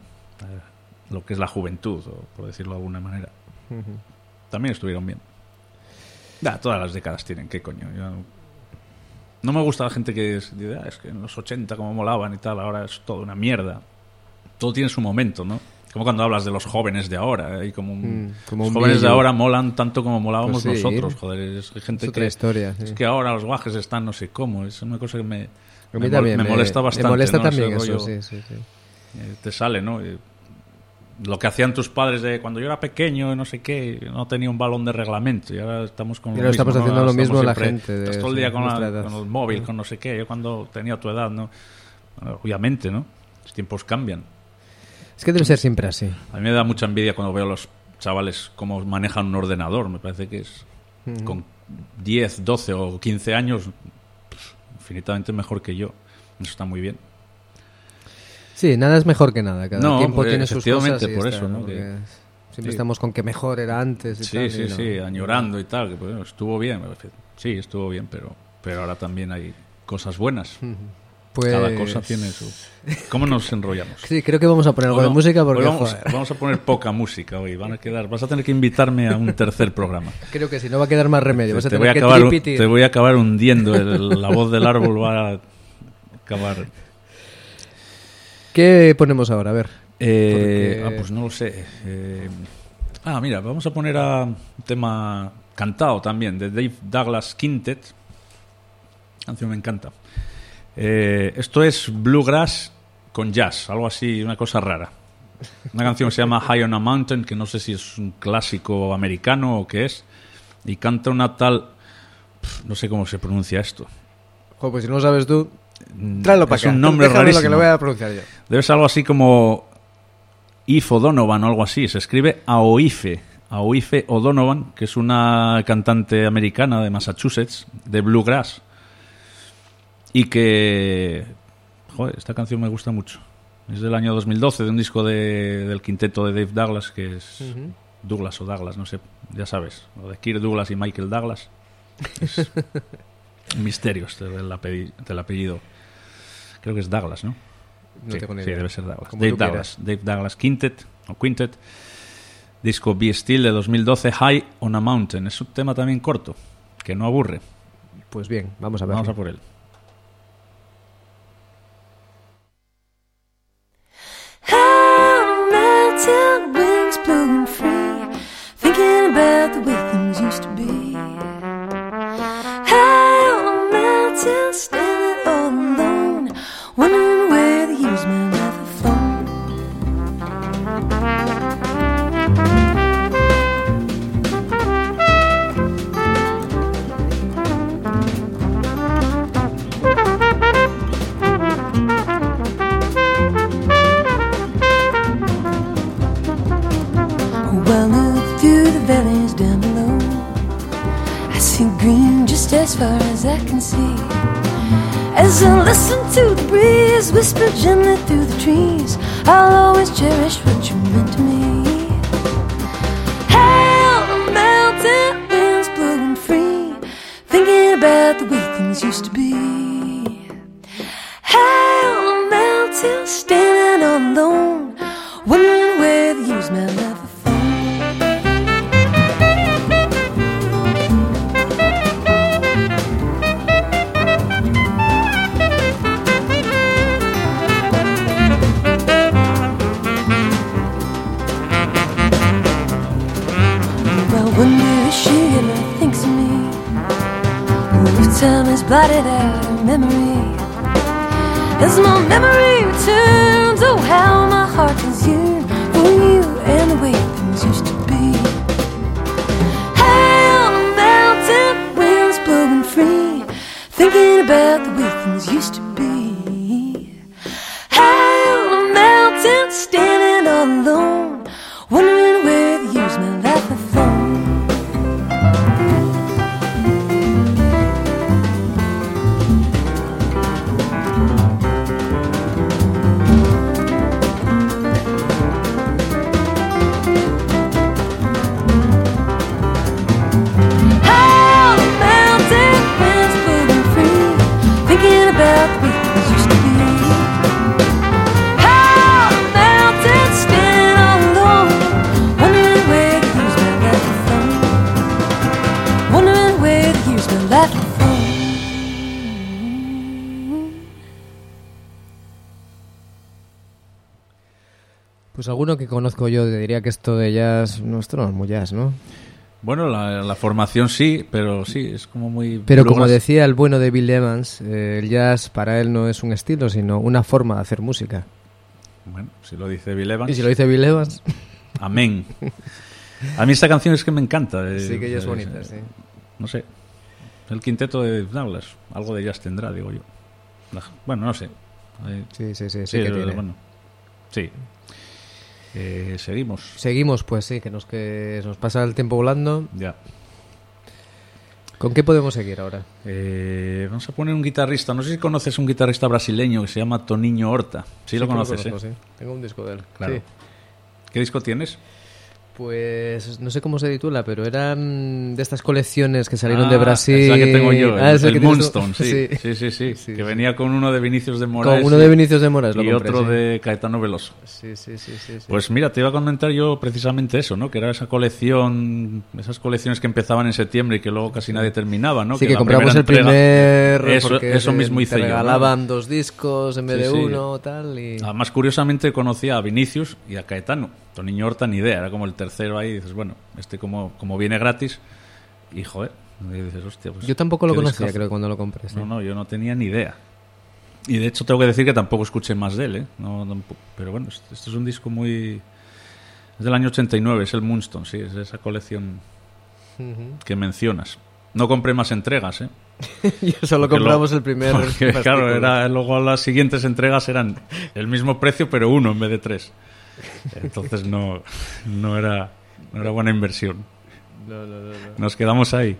lo que es la juventud, o por decirlo de alguna manera. Ujú. También estuvieron bien. Todas las décadas tienen, ¿qué coño? No me gusta la gente que dice, es que en los 80 como molaban y tal, ahora es toda una mierda. Todo tiene su momento, ¿no? Como cuando hablas de los jóvenes de ahora, como los jóvenes de ahora molan tanto como molábamos pues sí, nosotros, joder, es gente otra historia, sí. Es que ahora los guajes están no sé cómo, es una cosa que me molesta bastante. Me molesta, ¿no? también eso, rollo, sí. Te sale, ¿no? Lo que hacían tus padres de cuando yo era pequeño, no sé qué, no tenía un balón de reglamento y ahora estamos con lo mismo. Estamos haciendo ¿no? lo mismo siempre, la gente. Estás todo el día con el móvil, con no sé qué. Yo cuando tenía tu edad, ¿no? Obviamente, ¿no? Los tiempos cambian. Es que debe ser siempre así. A mí me da mucha envidia cuando veo a los chavales cómo manejan un ordenador. Me parece que es con 10, 12 o 15 años infinitamente mejor que yo. Eso está muy bien. Sí, nada es mejor que nada. Cada tiempo tiene sus cosas. Por eso, ¿no? Que siempre estamos con que mejor era antes y tal. Sí, añorando y tal. Que, pues, estuvo bien. Sí, estuvo bien, pero ahora también hay cosas buenas. Pues... Cada cosa tiene su... ¿Cómo nos enrollamos? Sí, creo que vamos a poner algo de música porque... Vamos a poner poca música hoy. Vas a tener que invitarme a un tercer programa. Creo que sí, no va a quedar más remedio. Te voy a acabar hundiendo. La voz del árbol va a acabar... ¿Qué ponemos ahora? A ver. Pues no lo sé. Mira, vamos a poner un tema cantado también, de Dave Douglas Quintet. La canción me encanta. Esto es bluegrass con jazz, algo así, una cosa rara. Una canción que se llama High on a Mountain, que no sé si es un clásico americano o qué es. Y canta una tal... no sé cómo se pronuncia esto. Joder, pues si no lo sabes tú... tráelo para acá. Es un nombre rarísimo. Lo que lo voy a pronunciar yo. Debe ser algo así como Aoife O'Donovan o algo así. Se escribe Aoife O'Donovan, que es una cantante americana de Massachusetts, de bluegrass. Y que... joder, esta canción me gusta mucho. Es del año 2012, de un disco del quinteto de Dave Douglas, que es Douglas o Douglas, no sé, ya sabes. Lo de Kirk Douglas y Michael Douglas. Es un misterio del apellido. Creo que es Douglas, ¿no? No tengo ni idea. Sí, debe ser Douglas. Dave Douglas Quintet, o Quintet. Disco Be Still de 2012, High on a Mountain. Es un tema también corto, que no aburre. Pues bien, vamos a ver. Vamos a por él. Mountain winds blowing free, thinking about the way things used to be. High on a mountain, standing all alone, wondering where the years may have flown. Well, look through the valleys down below, I see green just as far as I can see. As I listen to the breeze whisper gently through the trees, I'll always cherish what you meant to me. High on a mountain, winds blowing free, thinking about the way things used to be. High on a mountain, standing all alone, wondering where the years might have flown. Wonder if she ever thinks of me, or if time has blotted out her memory. As my memory returns, oh how my heart does yearn for you and the way things used to be. High on a mountain, winds blowing free, thinking about the way things used to be. High on a mountain, standing all alone, wondering where the years my life have flown. About the way things used to be. High on a mountain, standing all Pues alguno que conozco yo diría que esto de jazz, no, esto no es muy jazz, ¿no? Bueno, la formación sí, pero sí, es como muy... Pero como decía el bueno de Bill Evans, el jazz para él no es un estilo, sino una forma de hacer música. Bueno, si lo dice Bill Evans... Y si lo dice Bill Evans... Amén. A mí esta canción es que me encanta. Sí, que ella es bonita, sí. No sé. El quinteto de Douglas, algo de jazz tendrá, digo yo. Bueno, no sé. Sí que tiene. Bueno, sí. Seguimos. Seguimos, pues sí, que nos pasa el tiempo volando. Ya. ¿Con qué podemos seguir ahora? Vamos a poner un guitarrista. No sé si conoces un guitarrista brasileño que se llama Toninho Horta. Sí, lo conoces, lo conozco, sí. Tengo un disco de él. Claro. Sí. ¿Qué disco tienes? Pues no sé cómo se titula, pero eran de estas colecciones que salieron de Brasil. Es la que tengo yo, el Moonstone, sí. Sí, que venía con uno de Vinicius de Moraes. Con uno de Vinicius de Moraes, lo y compré, otro de Caetano Veloso. Sí. Pues mira, te iba a comentar yo precisamente eso, ¿no? Que era esa colección, esas colecciones que empezaban en septiembre y que luego casi nadie terminaba, ¿no? Sí, que compramos el primer... Eso mismo hice yo. Te regalaban 2 discos en vez de uno, tal, y... Además, curiosamente, conocía a Vinicius y a Caetano. Toninho Horta ni idea, era como el tercero ahí y dices, bueno, como viene gratis y joder, y dices, hostia, pues yo tampoco lo conocía, discazo. creo, cuando lo compré. Sí. No, yo no tenía ni idea. Y de hecho tengo que decir que tampoco escuché más de él, ¿eh? No, tampoco. Pero bueno, este es un disco muy... Es del año 89, es el Moonstone, sí, es de esa colección que mencionas. No compré más entregas, ¿eh? Yo solo compramos el primer. Porque, claro, luego las siguientes entregas eran el mismo precio, pero 1 en vez de 3. Entonces no era buena inversión. No. Nos quedamos ahí.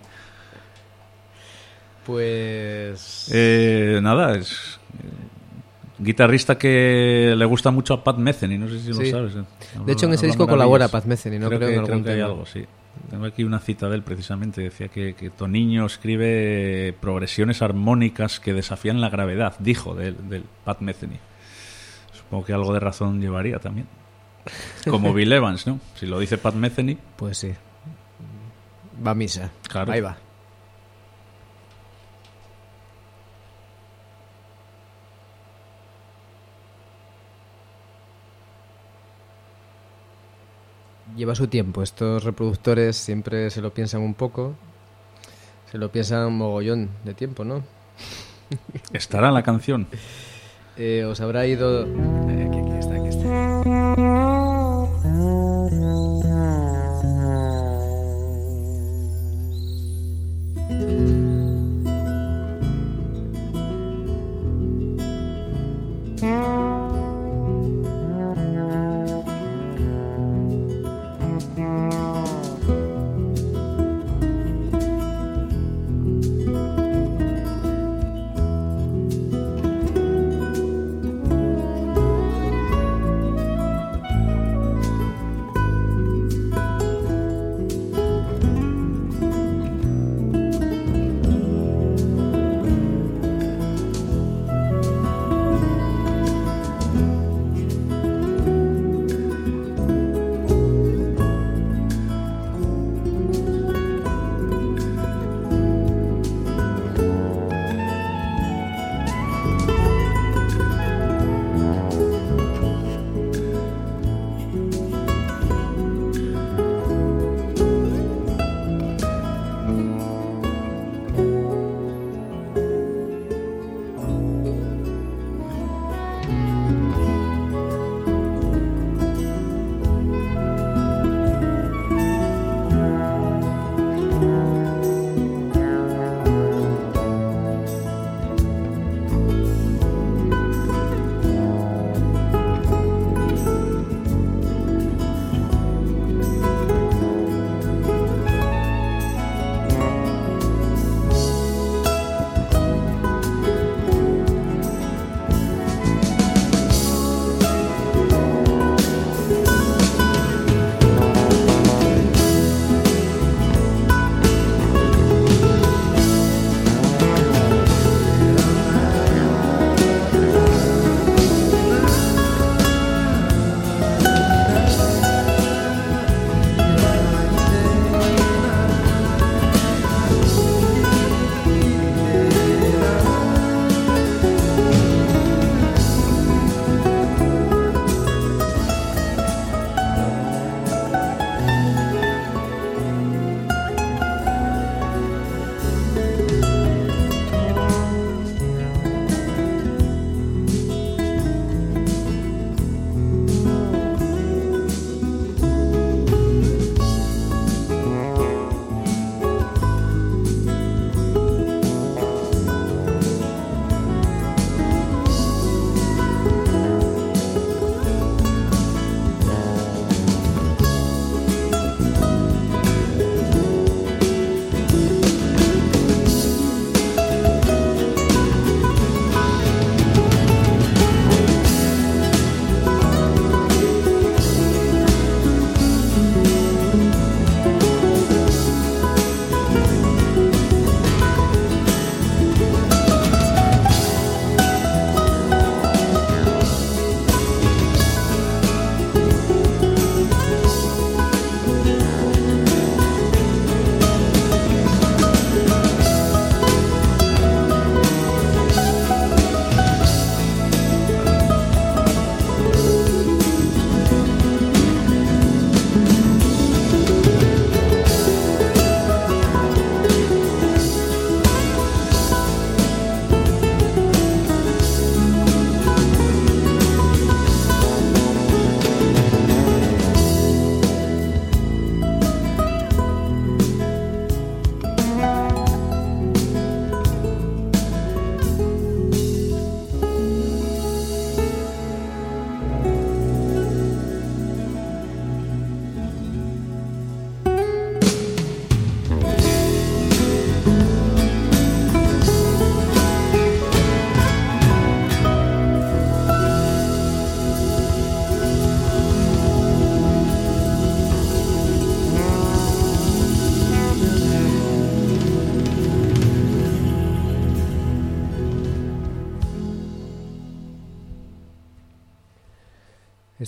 Pues... nada, es guitarrista que le gusta mucho a Pat Metheny, no sé si lo sabes. De hecho, en ese disco colabora Pat Metheny, ¿no? Creo que hay algo, sí. Tengo aquí una cita de él precisamente, decía que Toninho escribe progresiones armónicas que desafían la gravedad, dijo del Pat Metheny. Supongo que algo de razón llevaría también. Como Bill Evans, ¿no? Si lo dice Pat Metheny. Pues sí. Va a misa. Claro. Ahí va. Lleva su tiempo. Estos reproductores siempre se lo piensan un poco. Se lo piensan mogollón de tiempo, ¿no? ¿Estará la canción? Os habrá ido... Aquí está.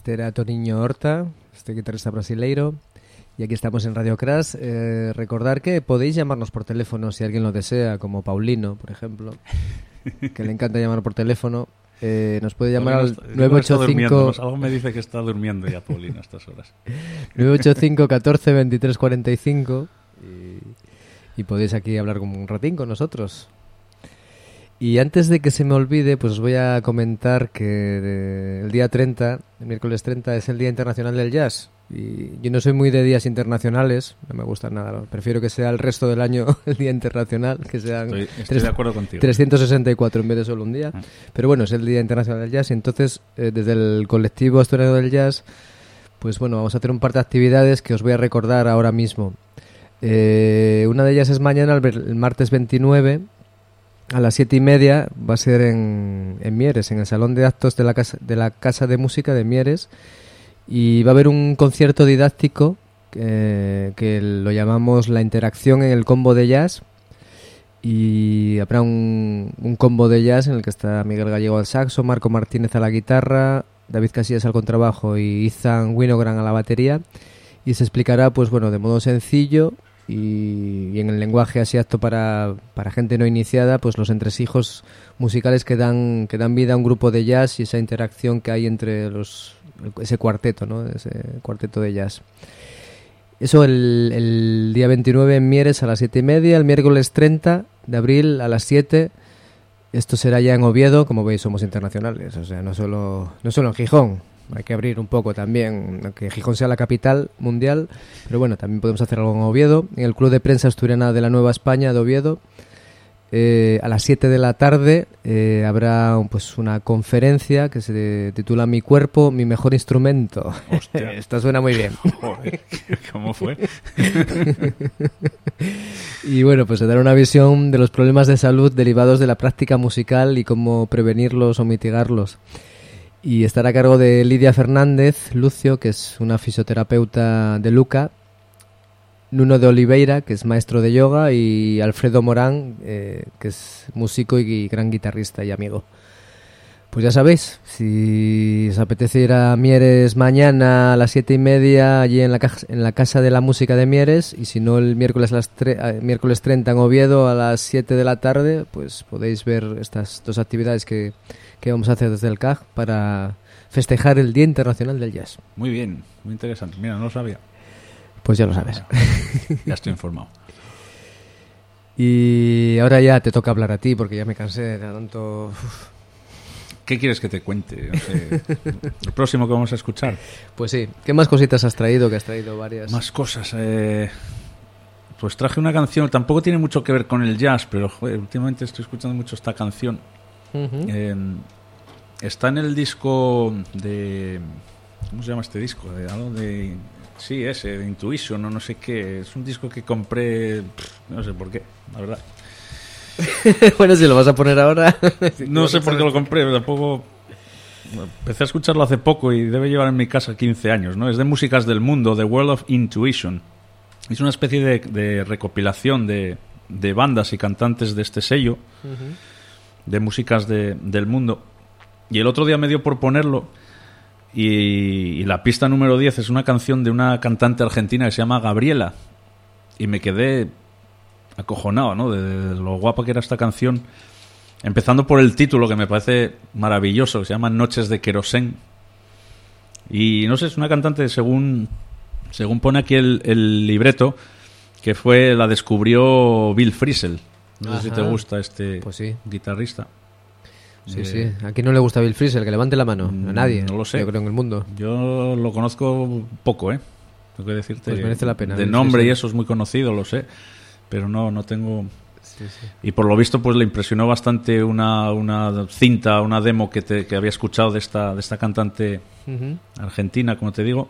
Este era Toninho Horta, este guitarrista brasileiro. Y aquí estamos en Radio Crash. Recordar que podéis llamarnos por teléfono si alguien lo desea, como Paulino, por ejemplo, que le encanta llamar por teléfono. Nos puede llamar al 985... Algo me dice que está durmiendo ya Paulino a estas horas. 985 14 23 45 y podéis aquí hablar un ratín con nosotros. Y antes de que se me olvide, pues os voy a comentar que el día 30, el miércoles 30, es el Día Internacional del Jazz. Y yo no soy muy de días internacionales, no me gusta nada, ¿no? Prefiero que sea el resto del año el Día Internacional, que sean estoy de acuerdo contigo. 364 en vez de solo un día. Pero bueno, es el Día Internacional del Jazz y entonces desde el colectivo Asturiano del Jazz, pues bueno, vamos a hacer un par de actividades que os voy a recordar ahora mismo. Una de ellas es mañana, el martes 29, a las 7:30, va a ser en Mieres, en el Salón de Actos de la Casa de Música de Mieres. Y va a haber un concierto didáctico que lo llamamos La Interacción en el Combo de Jazz. Y habrá un combo de jazz en el que está Miguel Gallego al saxo, Marco Martínez a la guitarra, David Casillas al contrabajo y Ethan Winogrand a la batería. Y se explicará, pues bueno, de modo sencillo y en el lenguaje así apto para gente no iniciada, pues los entresijos musicales que dan vida a un grupo de jazz y esa interacción que hay entre ese cuarteto, ¿no? Ese cuarteto de jazz. Eso el día 29 en Mieres a las 7:30, el miércoles 30 de abril a las 7. Esto será ya en Oviedo, como veis somos internacionales, o sea, no solo en Gijón. Hay que abrir un poco también, aunque Gijón sea la capital mundial, pero bueno, también podemos hacer algo en Oviedo, en el Club de Prensa Asturiana de la Nueva España de Oviedo. A las 7 de la tarde habrá pues una conferencia que se titula Mi cuerpo, mi mejor instrumento. Hostia. Esto suena muy bien. Joder, ¿cómo fue? Y bueno, pues se dará una visión de los problemas de salud derivados de la práctica musical y cómo prevenirlos o mitigarlos. Y estará a cargo de Lidia Fernández Lucio, que es una fisioterapeuta de Luca, Nuno de Oliveira, que es maestro de yoga, y Alfredo Morán, que es músico y gran guitarrista y amigo. Pues ya sabéis, si os apetece ir a Mieres mañana a las 7:30, allí en la Casa de la Música de Mieres, y si no el miércoles, miércoles 30 en Oviedo a las 7 de la tarde, pues podéis ver estas dos actividades que vamos a hacer desde el CAG para festejar el Día Internacional del Jazz. Muy bien, muy interesante. Mira, no lo sabía. Pues ya lo sabes. Ya estoy informado. Y ahora ya te toca hablar a ti, porque ya me cansé de tanto... ¿Qué quieres que te cuente? No sé, ¿el próximo que vamos a escuchar? Pues sí. ¿Qué más cositas has traído? Que has traído varias. Más cosas. Pues traje una canción, tampoco tiene mucho que ver con el jazz, pero joder, últimamente estoy escuchando mucho esta canción. Uh-huh. Está en el disco de... ¿Cómo se llama este disco? Algo de... Sí, ese, de Intuition o no sé qué. Es un disco que compré... No sé por qué, la verdad. Bueno, si lo vas a poner ahora... No sé por qué lo compré, pero tampoco... Empecé a escucharlo hace poco y debe llevar en mi casa 15 años, ¿no? Es de Músicas del Mundo, The World of Intuition. Es una especie de recopilación de bandas y cantantes de este sello, uh-huh, de músicas del mundo. Y el otro día me dio por ponerlo y la pista número 10 es una canción de una cantante argentina que se llama Gabriela. Y me quedé acojonado, ¿no? De lo guapa que era esta canción. Empezando por el título, que me parece maravilloso, que se llama Noches de Querosén. Y no sé, es una cantante, según pone aquí el libreto, que la descubrió Bill Frisell. No sé si te gusta este pues sí, guitarrista. Sí, sí. ¿A quién no le gusta Bill Frisell? Que levante la mano. A nadie. No lo sé. Yo creo en el mundo. Yo lo conozco poco, ¿eh? Tengo que decirte. Pues merece la pena. De nombre y eso es muy conocido, lo sé. Pero no tengo... Sí, sí. Y por lo visto pues le impresionó bastante una cinta, una demo que había escuchado de esta cantante, uh-huh, argentina, como te digo.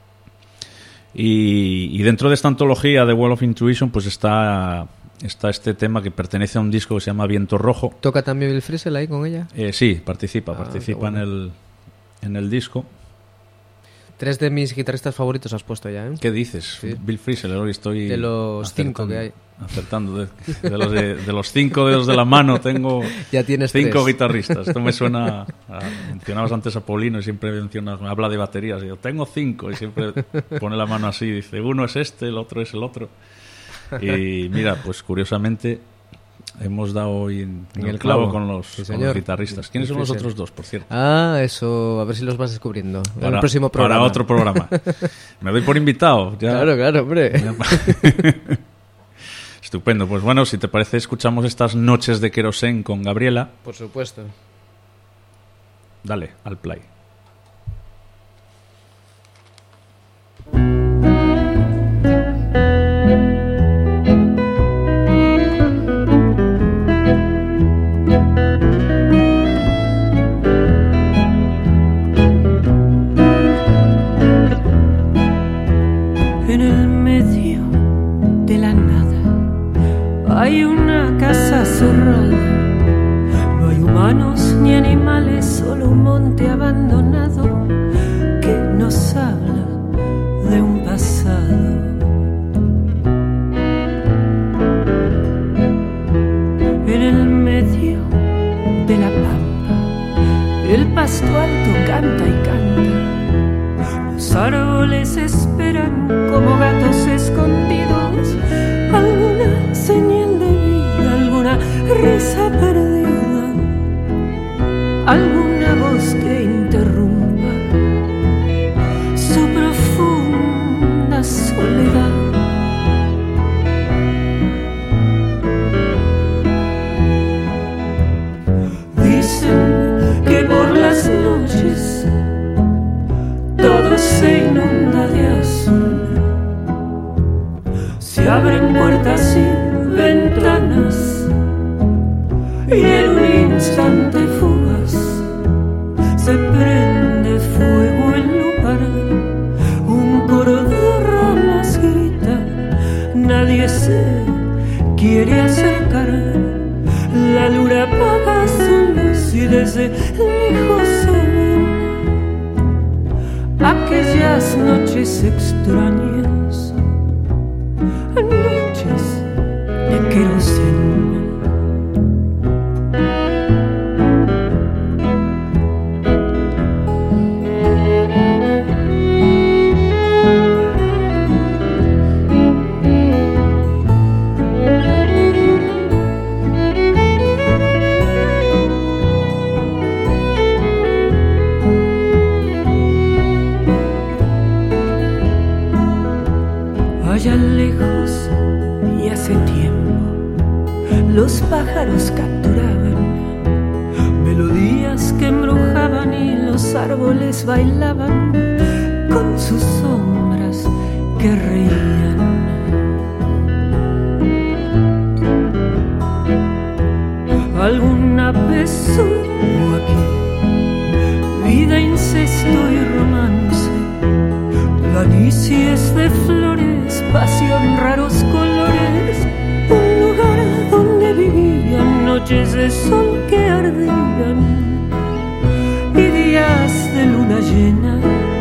Y dentro de esta antología de World of Intuition pues está este tema que pertenece a un disco que se llama Viento Rojo. ¿Toca también Bill Frisell ahí con ella? Sí, participa bueno, en el disco. 3 de mis guitarristas favoritos has puesto ya, ¿eh? ¿Qué dices? Sí. Bill Frisell, hoy estoy... De los 5 que hay. Acertando. De los 5 dedos de la mano tengo ya tienes 5 3. guitarristas. Esto me suena... mencionabas antes a Paulino y siempre me habla de baterías. Y yo, tengo 5 y siempre pone la mano así y dice, uno es este, el otro es el otro. Y mira, pues curiosamente... Hemos dado hoy en el clavo con los guitarristas. ¿Quiénes son los otros dos, por cierto? Eso, a ver si los vas descubriendo en el próximo programa. Para otro programa. Me doy por invitado. Ya. Claro, hombre. Estupendo. Pues bueno, si te parece, escuchamos estas Noches de Querosén con Gabriela. Por supuesto. Dale, al play. Hay una casa cerrada, no hay humanos ni animales, solo un monte abandonado que nos habla de un pasado. En el medio de la pampa, el pasto alto canta y canta. Los árboles esperan como gatos escondidos alguna señal de vida, alguna risa perdida, alguna voz que interrumpa su profunda soledad. Dicen que por las noches todo se inunda de azul. Se abren puertas y ventanas y en un instante fugaz se prende fuego el lugar. Un coro de ramas grita, nadie se quiere acercar. La luna apaga su luz y desde lejos se ven aquellas noches extrañas, noches de querosén. Allá lejos y hace tiempo los pájaros capturaban melodías que embrujaban y los árboles bailaban con sus sombras que reían. Alguna vez hubo aquí vida, incesto y romance, planicies de flores, pasión, raros colores, un lugar donde vivían noches de sol que ardían y días de luna llena,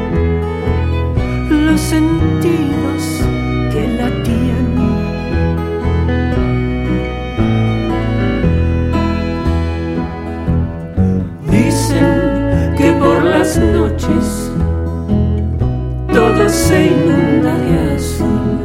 los sentidos que latían. Dicen que por las noches todo se inunda de azul.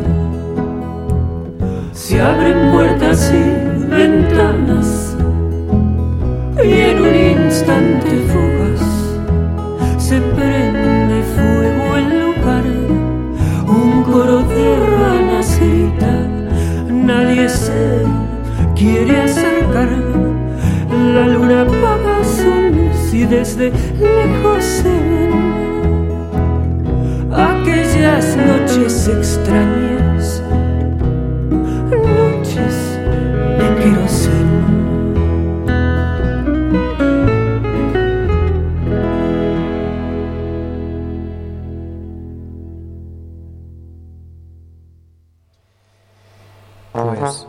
Se abren puertas y ventanas y en un instante fugaz se prende fuego el lugar. Un coro de ranas grita, nadie se quiere acercar. La luna apaga su luz y desde lejos se ven aquellas noches extrañas, noches de querosén. Pues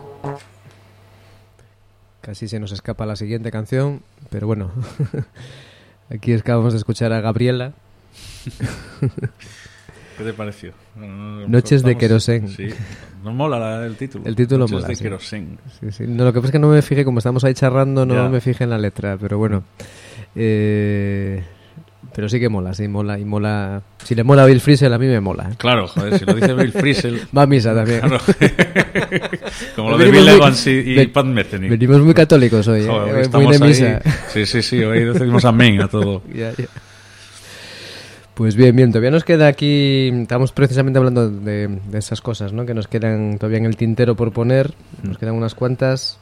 casi se nos escapa la siguiente canción, pero bueno, aquí acabamos de escuchar a Gabriela ¿Qué te pareció? Noches de Querosén. Sí, nos mola el título. El título Noches mola, de sí. Querosén. Sí, sí. No, lo que pasa es que no me fijé, como estamos ahí charrando, no Ya. me fijé en la letra, pero bueno. Pero sí que mola, sí, mola. Y mola. Si le mola a Bill Frisell, a mí me mola. Claro, joder, si lo dice Bill Frisell. Va a misa también. Claro. Como lo de Venimos Bill muy- Evans y Pat Metheny. Venimos muy católicos hoy, Joder, hoy muy estamos de ahí. misa. Sí, hoy decimos amén a todo. Ya. Pues bien, todavía nos queda aquí, estamos precisamente hablando de esas cosas, ¿no? Que nos quedan todavía en el tintero por poner, nos quedan unas cuantas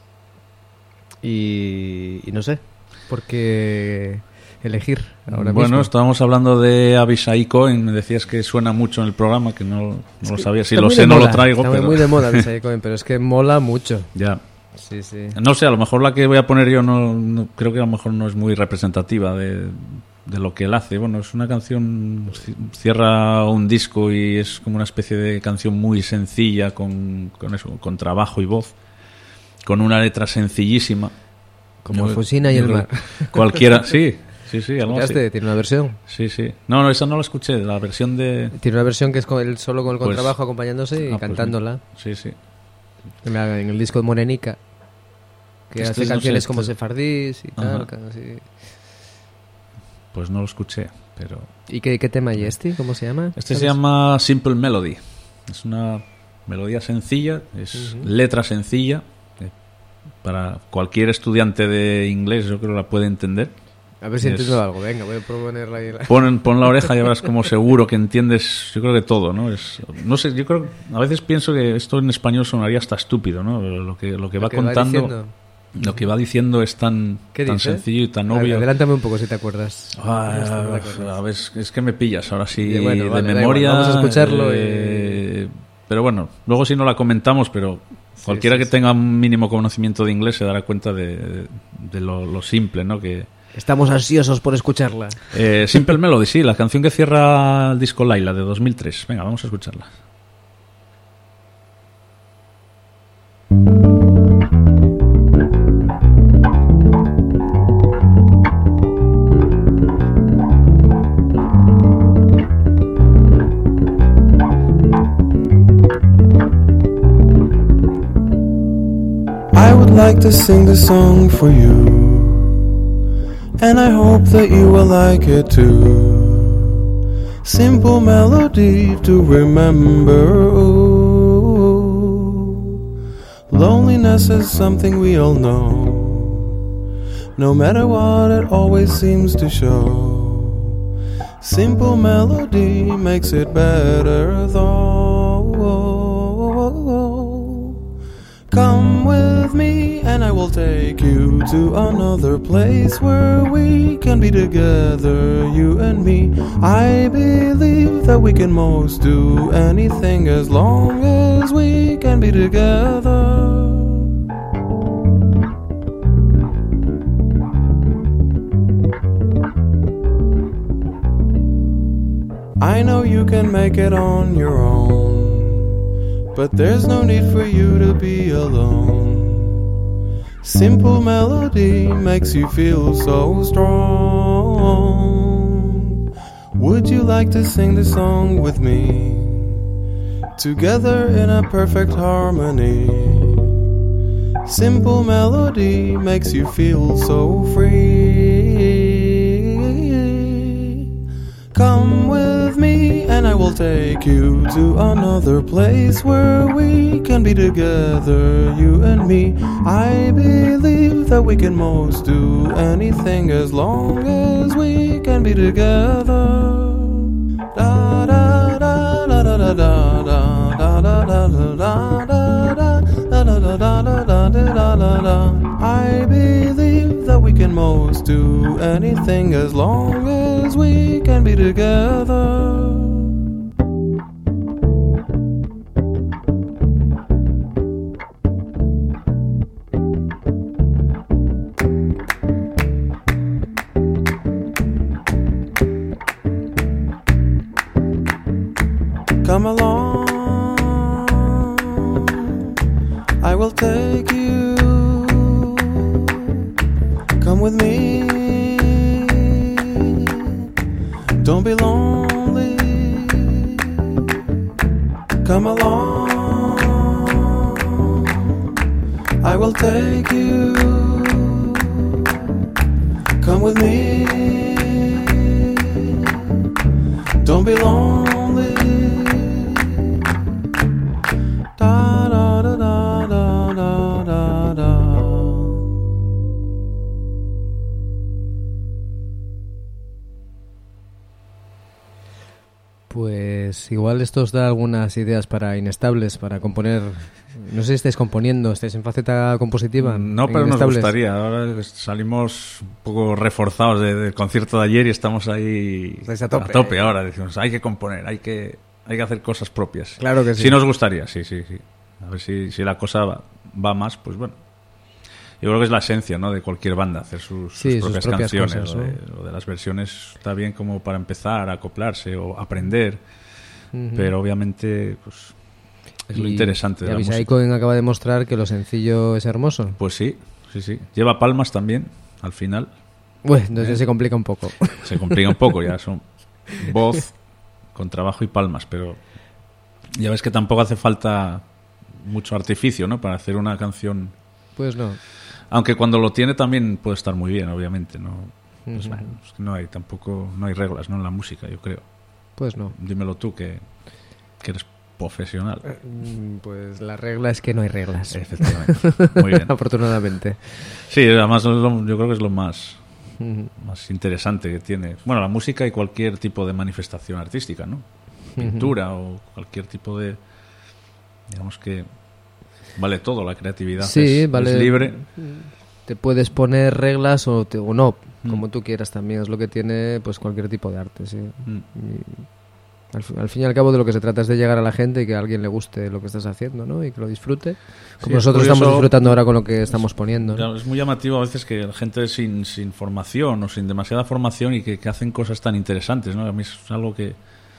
y no sé por qué elegir ahora Bueno, mismo. estábamos hablando de Abishai Cohen, me decías que suena mucho en el programa, que no lo sabía, si Está lo muy sé de no moda, lo traigo, está pero muy de moda Abishai Cohen, pero es que mola mucho. ya. Sí, sí. No sé, a lo mejor la que voy a poner yo no creo que a lo mejor no es muy representativa de lo que él hace. Bueno, es una canción, cierra un disco y es como una especie de canción muy sencilla con eso, con trabajo y voz, con una letra sencillísima. Como Fusina y el mar. Cualquiera, sí, algo así. ¿Escuchaste? Tiene una versión. Sí. No, esa no la escuché, la versión de... Tiene una versión que es con él solo con el Pues- contrabajo acompañándose y pues cantándola. Sí. En el disco de Morenica, que Este hace no sé, canciones este- como sefardís y tal. Ajá. Así. Pues no lo escuché, pero... ¿Y qué tema y este? ¿Cómo se llama? Este se ¿Sabes? llama Simple Melody. Es una melodía sencilla, es letra sencilla. Para cualquier estudiante de inglés yo creo la puede entender. A ver si es- entiendo algo. Venga, voy a proponerla ahí. Pon la oreja y verás como seguro que entiendes, yo creo que todo, ¿no? No sé, yo creo, a veces pienso que esto en español sonaría hasta estúpido, ¿no? Lo que va contando, diciendo. lo que va diciendo es tan ¿Qué dice? sencillo y tan A ver, obvio. adelántame un poco si te acuerdas. A ver, es que me pillas ahora sí Y bueno, de vale, da memoria. igual, vamos a escucharlo Pero bueno, luego si no la comentamos, pero cualquiera que tenga un mínimo conocimiento de inglés se dará cuenta de lo simple, ¿no? Que Estamos ansiosos por escucharla. Simple Melody, sí, la canción que cierra el disco Laila de 2003. Venga, vamos a escucharla. I would like to sing the song for you, and I hope that you will like it too. Simple melody to remember. Ooh. Loneliness is something we all know. No matter what, it always seems to show. Simple melody makes it better though. Come with me and I will take you to another place where we can be together, you and me. I believe that we can most do anything as long as we can be together. I know you can make it on your own, but there's no need for you to be alone. Simple melody makes you feel so strong. Would you like to sing the song with me? Together in a perfect harmony. Simple melody makes you feel so free. Come with me and I will take you to another place where we can be together, you and me. I believe that we can most do anything as long as we can be together. Da da da da da da da da da da da. I believe that we can most do anything as long as we can be together. Come along, I will take you. Come with me. Don't be lonely. Come along. I will take you. Come with me. Don't be lonely. Da da da da da da da da. Pues igual esto os da algunas ideas para Inestables, para componer. No sé si estáis componiendo, estáis en faceta compositiva. No, pero nos gustaría. Ahora salimos un poco reforzados del concierto de ayer y estamos ahí estáis a tope. Ahora decimos, hay que componer, hay que hacer cosas propias. Claro que sí. Sí nos gustaría, sí. A ver si la cosa va más, pues bueno. Yo creo que es la esencia, ¿no?, de cualquier banda, hacer sus propias canciones. Cosas, ¿no? Lo de las versiones está bien como para empezar a acoplarse o aprender, pero obviamente pues es lo interesante de la música. Avisaicon acaba de demostrar que lo sencillo es hermoso. Pues sí. Lleva palmas también, al final. Bueno, entonces se complica un poco. Se complica un poco, ya son voz con trabajo y palmas, pero ya ves que tampoco hace falta mucho artificio, ¿no?, para hacer una canción. Pues no. Aunque cuando lo tiene también puede estar muy bien, obviamente, ¿no? Pues bueno, es que no hay reglas, ¿no?, en la música, yo creo. Pues no. Dímelo tú, que eres profesional. Pues la regla es que no hay reglas. Efectivamente. Muy bien. Afortunadamente. Sí, además yo creo que es lo más interesante que tiene. Bueno, la música y cualquier tipo de manifestación artística, ¿no? Pintura o cualquier tipo de... Digamos que vale todo, la creatividad es libre. Te puedes poner reglas o no, como tú quieras también. Es lo que tiene pues cualquier tipo de arte, sí. Al fin y al cabo de lo que se trata es de llegar a la gente y que a alguien le guste lo que estás haciendo, ¿no? Y que lo disfrute. Como nosotros estamos disfrutando ahora con lo que estamos poniendo, ¿no? Es muy llamativo a veces que la gente sin formación o sin demasiada formación y que hacen cosas tan interesantes, ¿no? A mí es algo que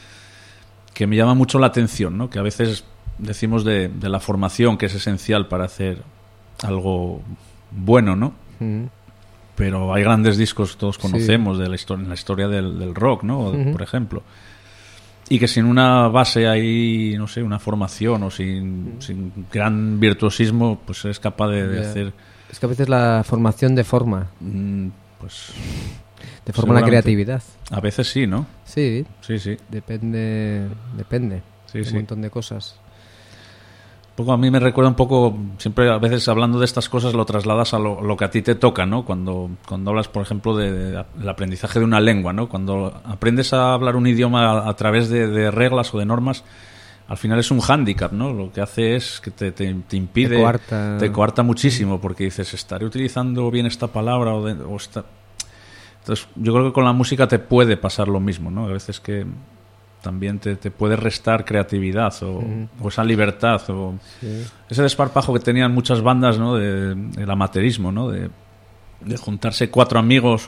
me llama mucho la atención, ¿no? Que a veces decimos de la formación, que es esencial para hacer algo bueno, ¿no? Pero hay grandes discos, todos conocemos, en la historia del rock, ¿no? Por ejemplo. Y que sin una base ahí, no sé, una formación o sin gran virtuosismo, pues es capaz de hacer... Es que a veces la formación deforma. Pues... Deforma la creatividad. A veces sí, ¿no? Sí. Sí. Depende. Sí, un montón de cosas. A mí me recuerda un poco, siempre a veces hablando de estas cosas lo trasladas a lo que a ti te toca, ¿no? Cuando hablas, por ejemplo, del aprendizaje de una lengua, ¿no? Cuando aprendes a hablar un idioma a través de reglas o de normas, al final es un hándicap, ¿no? Lo que hace es que te impide... Te coarta muchísimo, porque dices, ¿estaré utilizando bien esta palabra o esta...? Entonces, yo creo que con la música te puede pasar lo mismo, ¿no? A veces que también te puede restar creatividad o esa libertad o ese desparpajo que tenían muchas bandas, ¿no? Del amateurismo, ¿no? De juntarse 4 amigos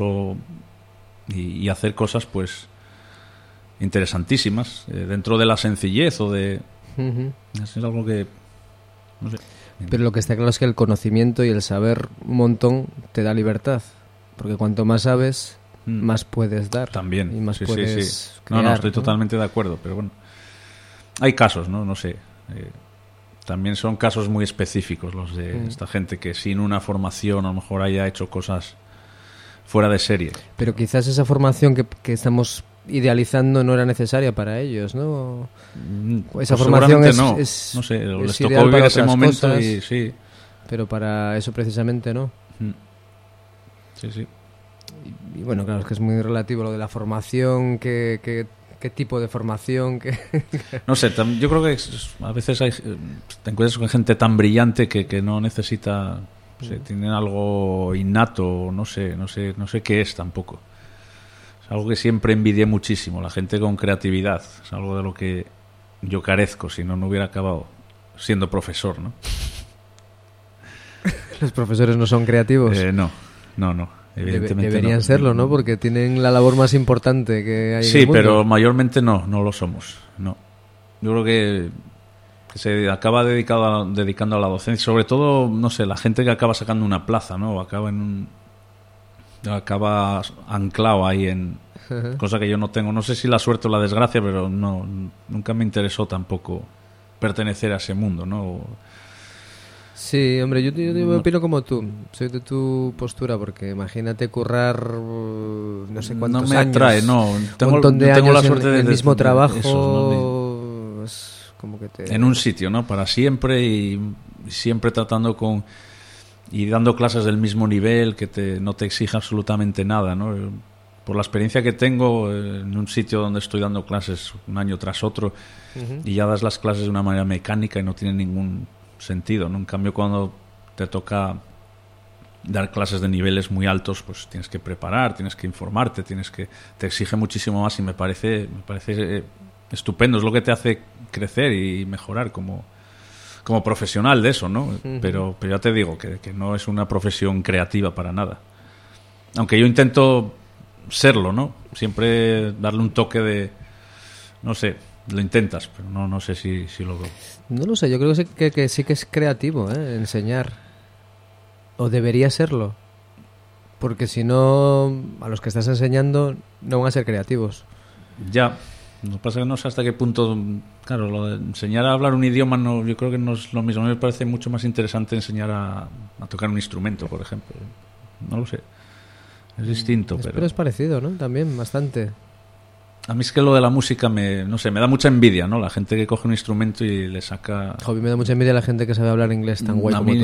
y hacer cosas pues interesantísimas dentro de la sencillez o de... Es algo que... No sé. Pero lo que está claro es que el conocimiento y el saber un montón te da libertad, porque cuanto más sabes, más puedes dar. También. Y más puedes crear, No, estoy totalmente de acuerdo, pero bueno. Hay casos, ¿no? No sé. También son casos muy específicos los de esta gente que sin una formación a lo mejor haya hecho cosas fuera de serie. Pero quizás esa formación que estamos idealizando no era necesaria para ellos, ¿no? Esa formación es no sé, es les tocó vivir ese momento cosas, y sí. Pero para eso precisamente no. Sí. Y bueno, claro, es que es muy relativo lo de la formación, qué tipo de formación, No sé, yo creo que a veces te encuentras con gente tan brillante que no necesita, no sé, tienen algo innato, no sé qué es tampoco. Es algo que siempre envidié muchísimo, la gente con creatividad. Es algo de lo que yo carezco, si no hubiera acabado siendo profesor, ¿no? ¿Los profesores no son creativos? No. Evidentemente deberían no. serlo, ¿no? Porque tienen la labor más importante que hay en el mundo. Sí, pero mayormente no lo somos. No. Yo creo que se acaba dedicando a la docencia, sobre todo, no sé, la gente que acaba sacando una plaza, ¿no? Acaba anclado ahí en cosa que yo no tengo. No sé si la suerte o la desgracia, pero no, nunca me interesó tampoco pertenecer a ese mundo, ¿no? Sí, hombre, yo opino como tú. Soy de tu postura, porque imagínate currar no sé cuántos años. No me atrae, no. Un montón de tengo años la suerte en el mismo trabajo. Eso, es como que te... En un sitio, ¿no? Para siempre y siempre tratando y dando clases del mismo nivel, que no te exija absolutamente nada, ¿no? Por la experiencia que tengo en un sitio donde estoy dando clases un año tras otro, y ya das las clases de una manera mecánica y no tiene ningún sentido, ¿no? En cambio, cuando te toca dar clases de niveles muy altos, pues tienes que preparar, tienes que informarte, te exige muchísimo más, y me parece estupendo. Es lo que te hace crecer y mejorar como profesional de eso, ¿no? Pero ya te digo que no es una profesión creativa para nada. Aunque yo intento serlo, ¿no? Siempre darle un toque de... No sé, lo intentas, pero no sé si lo... No lo sé, yo creo que sí que es creativo, enseñar. O debería serlo. Porque si no, a los que estás enseñando no van a ser creativos. Ya. Lo que pasa es que no sé hasta qué punto... Claro, lo de enseñar a hablar un idioma yo creo que no es lo mismo. A mí me parece mucho más interesante enseñar a tocar un instrumento, por ejemplo. No lo sé. Es distinto, pero es parecido, ¿no? También, bastante. A mí es que lo de la música me da mucha envidia, ¿no? La gente que coge un instrumento y le saca... Joder, me da mucha envidia la gente que sabe hablar inglés tan guay como tú.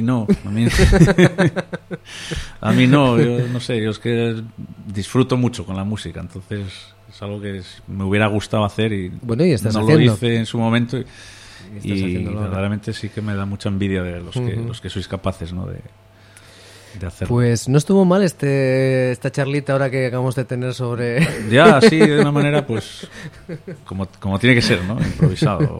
A mí no, yo no sé, yo es que disfruto mucho con la música, entonces es algo que me hubiera gustado hacer y, bueno, y estás no haciendo. Lo hice en su momento y verdaderamente sí que me da mucha envidia de los que sois capaces, ¿no? de hacerlo. Pues no estuvo mal esta charlita ahora que acabamos de tener sobre... Ya, sí, de una manera, pues, como tiene que ser, ¿no? Improvisado.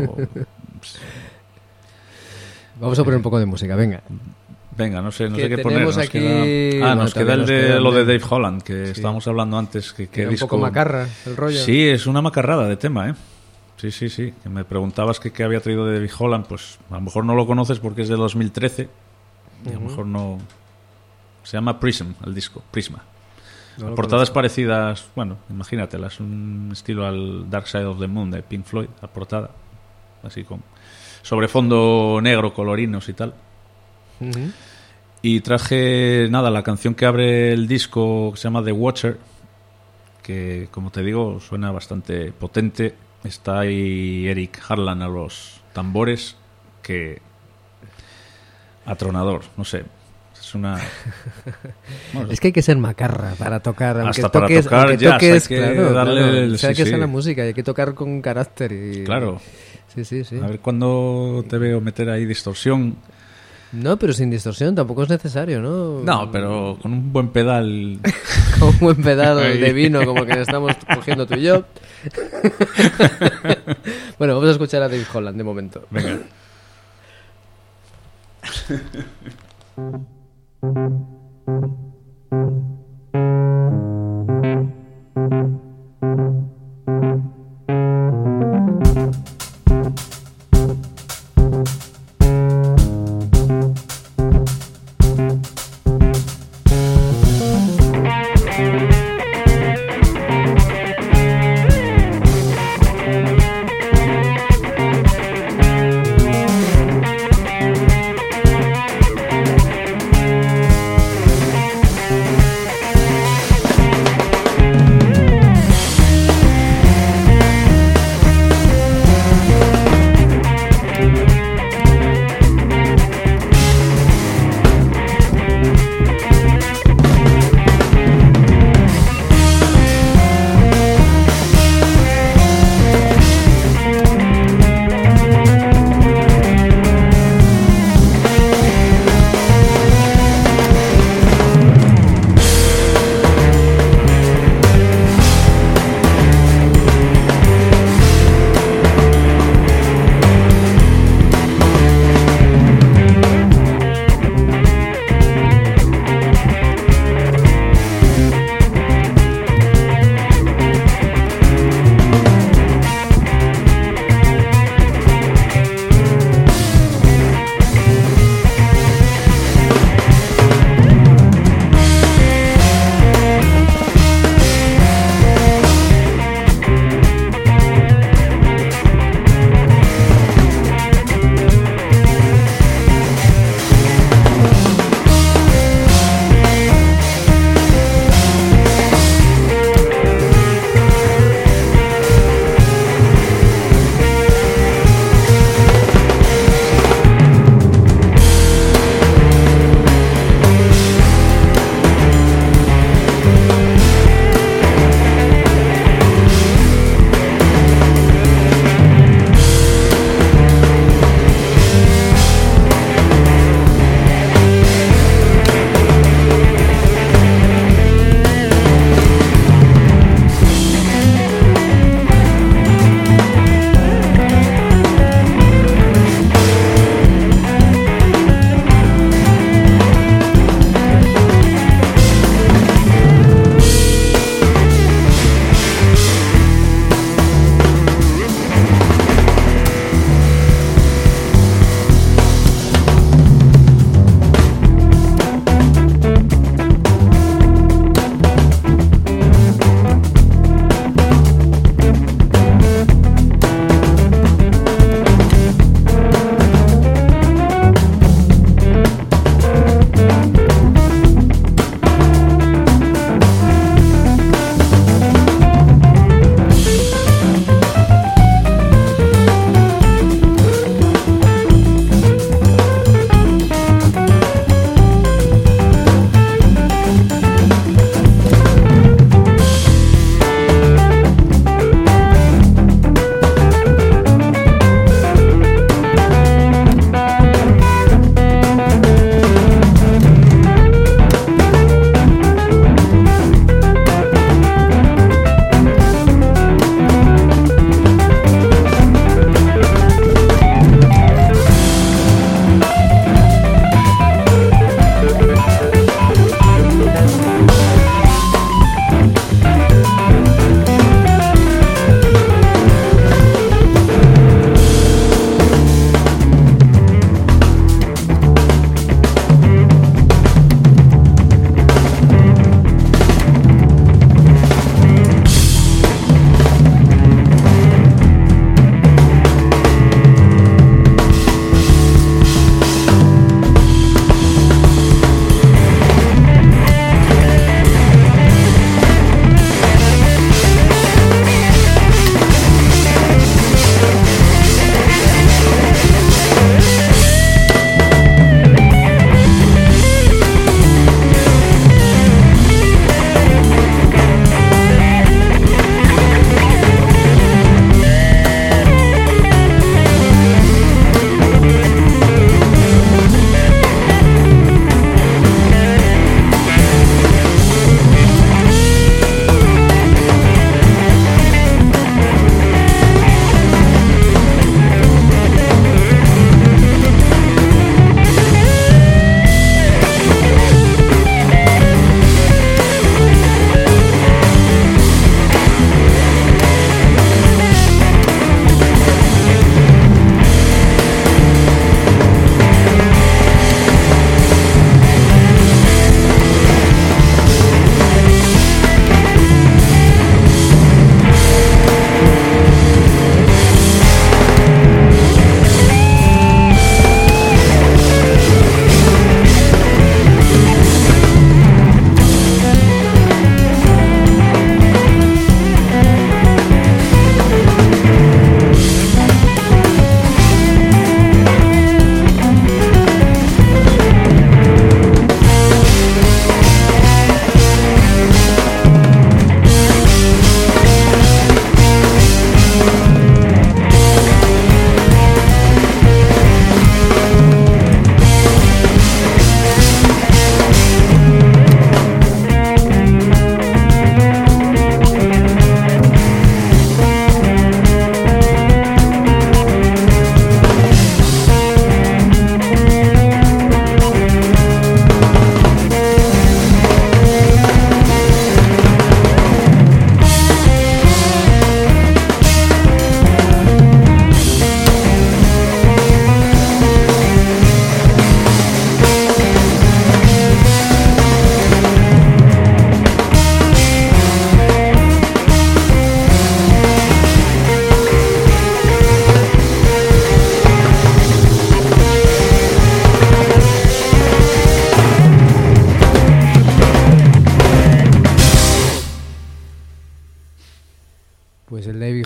Vamos a poner un poco de música, venga. Venga, no sé qué poner. Nos aquí... queda, nos queda lo de Dave Holland, que estábamos hablando antes. Que un disco... poco macarra el rollo. Sí, es una macarrada de tema, ¿eh? Sí. Que me preguntabas qué había traído de Dave Holland, pues a lo mejor no lo conoces porque es de 2013 y a lo mejor no... Se llama Prism, el disco, Prisma. No portadas parecidas, bueno, imagínatelas, un estilo al Dark Side of the Moon de Pink Floyd, la portada, así con sobre fondo negro, colorinos y tal. Y traje, la canción que abre el disco, que se llama The Watcher, que, como te digo, suena bastante potente. Está ahí Eric Harlan a los tambores, que... atronador, no sé. Bueno, es que hay que ser macarra para tocar, hasta para tocar jazz, hay que darle el... que es la música, hay que tocar con carácter y... Claro. Sí. A ver cuándo te veo meter ahí distorsión. No, pero sin distorsión tampoco es necesario, ¿no? No, pero con un buen pedal. Con un buen pedal de vino, como que estamos cogiendo tú y yo. Bueno, vamos a escuchar a Dave Holland de momento. Venga.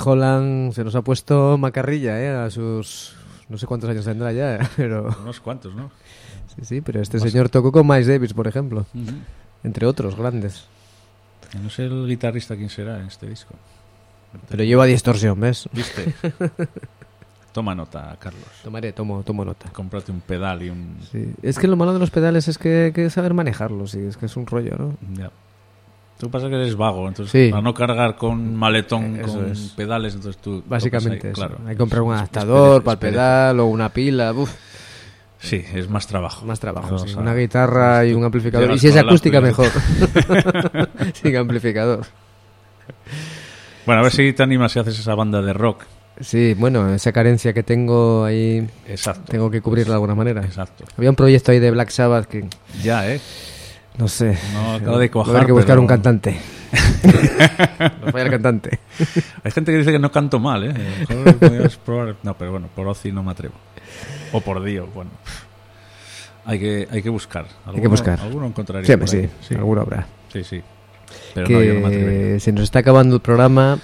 Holland se nos ha puesto macarrilla, a sus... No sé cuántos años tendrá ya, pero... Unos cuantos, ¿no? Sí, pero este señor tocó con Miles Davis, por ejemplo. Uh-huh. Entre otros grandes. No sé el guitarrista quién será en este disco. Pero lleva distorsión, ¿ves? ¿Viste? Toma nota, Carlos. Tomo nota. Cómprate un pedal y un... Sí. Es que lo malo de los pedales es que hay que saber manejarlos, y es que es un rollo, ¿no? Ya. Tú pasa que eres vago, entonces Sí. para no cargar con maletón, Eso con es. pedales, entonces tú... Básicamente ahí, eso. claro. Hay que comprar un Es adaptador para el pereza. pedal o una pila. Uf, Sí, es más trabajo. más trabajo. Vamos Sí. a- Una guitarra y un amplificador. Llegas Y si es con el acústica, ampli, mejor. Sin amplificador. Bueno, a ver si te animas y haces esa banda de rock. Sí, bueno, esa carencia que tengo ahí, Exacto. tengo que cubrirla de alguna manera. Exacto. Había un proyecto ahí de Black Sabbath que, Ya, no sé, No acaba de cuajar, va a haber que buscar pero- un cantante. Nos falla el cantante. Hay gente que dice que no canto mal, ¿eh? A lo mejor podrías probar. No, pero bueno, por Ozzy no me atrevo. O por Dio, bueno. Hay que buscar. Hay que buscar. Alguno encontraría. Siempre por ahí. sí, alguno habrá. Sí, sí. Pero no, yo no me atrevería. Que se nos está acabando el programa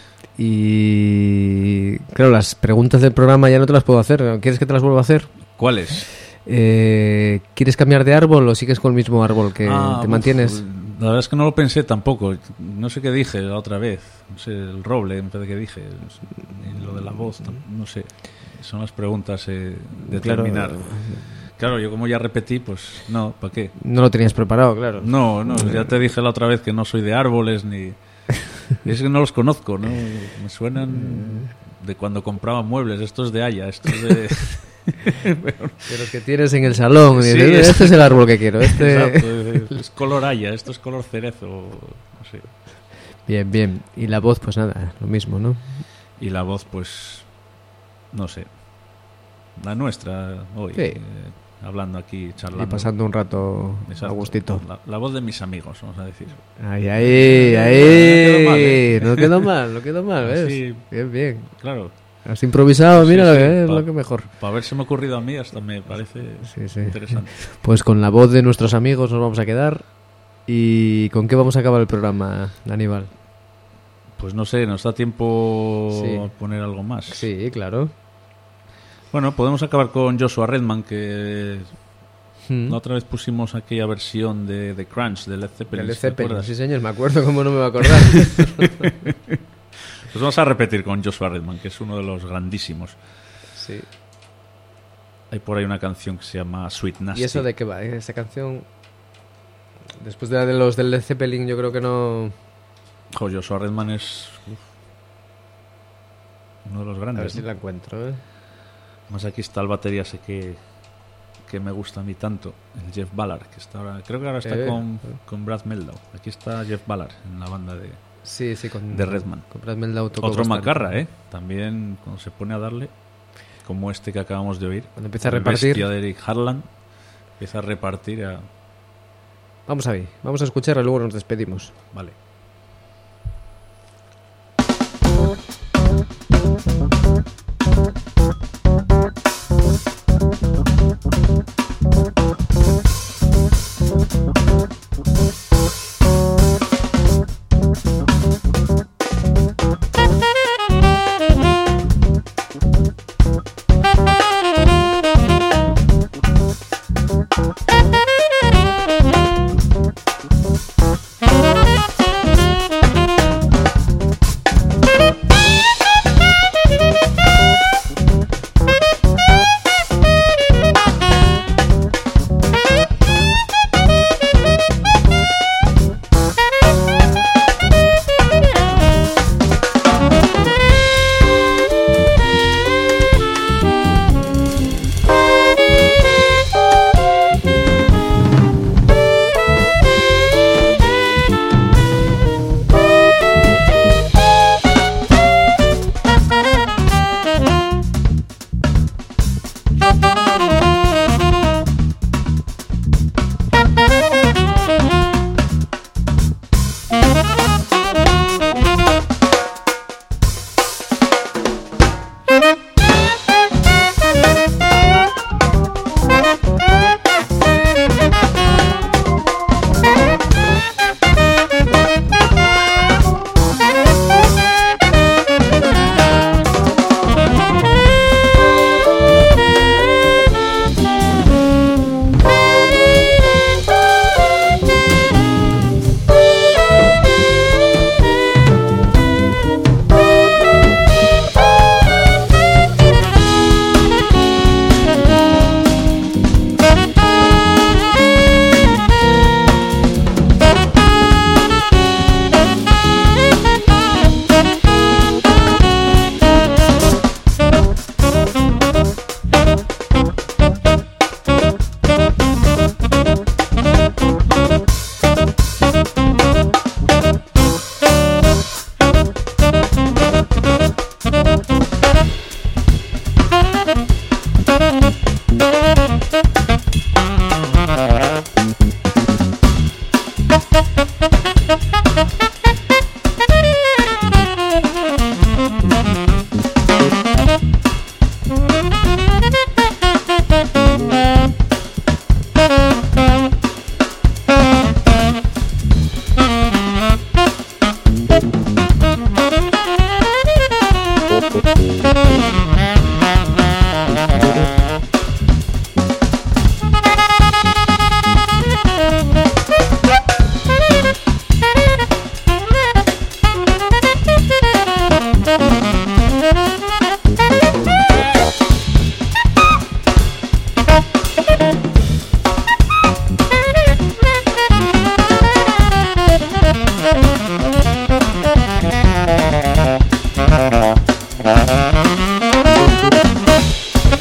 y... Claro, las preguntas del programa ya no te las puedo hacer. ¿Quieres que te las vuelva a hacer? ¿Cuáles? ¿Quieres cambiar de árbol o sigues con el mismo árbol que te mantienes? La verdad es que no lo pensé tampoco. No sé qué dije la otra vez. No sé, el roble, en vez de qué dije. Y lo de la voz, no sé. Son las preguntas de terminar. Claro, yo como ya repetí, pues no, ¿para qué? No lo tenías preparado, claro. No, ya te dije la otra vez que no soy de árboles ni... Y es que no los conozco, ¿no? Me suenan de cuando compraba muebles. Esto es de Haya, esto es de... De los que tienes en el salón. Sí, Y dices, este es el árbol que quiero. Exacto, es color Haya, esto es color cerezo, no sé. Bien, bien. Y la voz, pues nada, lo mismo, ¿no? Y la voz, pues, no sé, la nuestra hoy, Sí. hablando aquí, charlando. Y pasando un rato Exacto. a gustito. La voz de mis amigos, vamos a decir. Ahí, No no quedó mal, ¿ves? Así- Bien, bien. Claro, Has improvisado, Sí, mira sí, lo que es, pa- lo que mejor. para haberse me ocurrido a mí hasta me parece Sí. interesante. Pues con la voz de nuestros amigos nos vamos a quedar. ¿Y con qué vamos a acabar el programa, Aníbal? Pues no sé, ¿nos da tiempo Sí. a poner algo más? Sí, claro. Bueno, podemos acabar con Joshua Redman, que Mm. la otra vez pusimos aquella versión de The Crunch de Led Zeppelin. Led ¿te Zeppelin, acuerdas? sí señor, me acuerdo, cómo no me va a acordar. Pues vamos a repetir con Joshua Redman, que es uno de los grandísimos. Sí. Hay por ahí una canción que se llama Sweet Nasty. ¿Y eso de qué va? Esa canción, después de la de los del Led Zeppelin, yo creo que no... Jo, Joshua Redman es uno de los A ver grandes. si ¿no? la encuentro, ¿eh? Más aquí está el batería, sé que me gusta a mí tanto, el Jeff Ballard, que está ahora, creo que ahora está con Brad Mehldau. Aquí está Jeff Ballard en la banda de Sí, con... De Redman. Con Brad Mehldau tocó otro bastante. macarra, ¿eh? También cuando se pone a darle, como este que acabamos de oír. Cuando empieza a el repartir. bestia de Eric Harland, empieza a repartir a... Vamos a escuchar y luego nos despedimos. Vale. Thank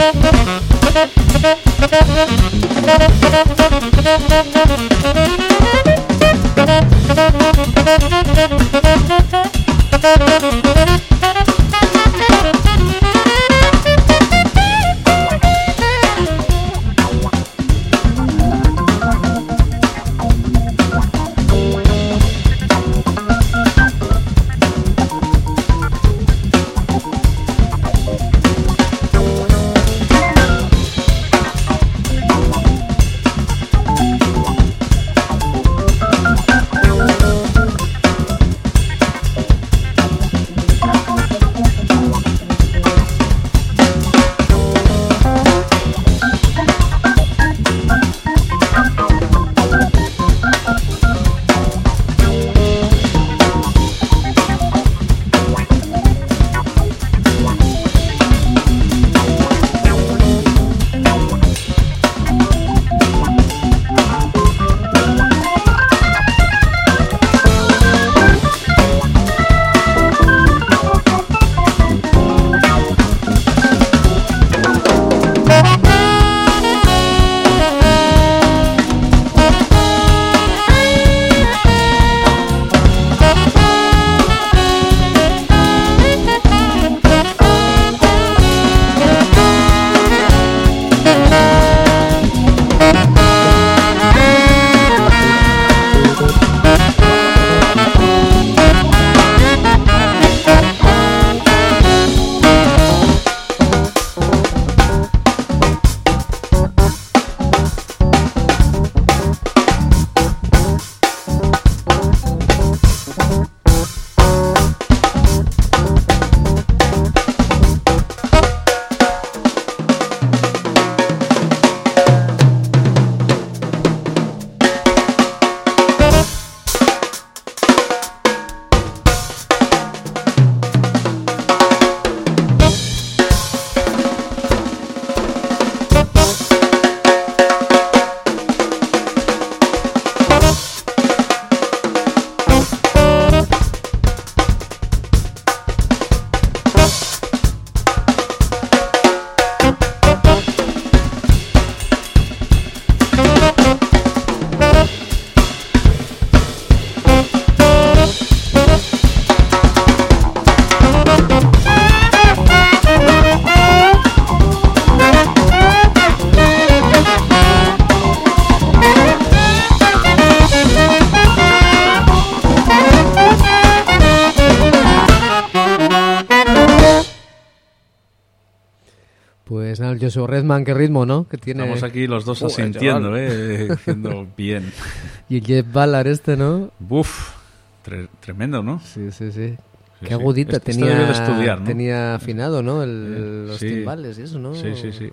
Pues nada, el Joshua Redman, qué ritmo, ¿no? Que tiene... Estamos aquí los dos asintiendo, diciendo bien. Y el Jeff Ballard ¿no? Buf, tremendo, ¿no? Sí. Sí, Qué agudita, Esto debe de estudiar, ¿no? Tenía afinado, ¿no? Los timbales y eso, ¿no? Sí. Eso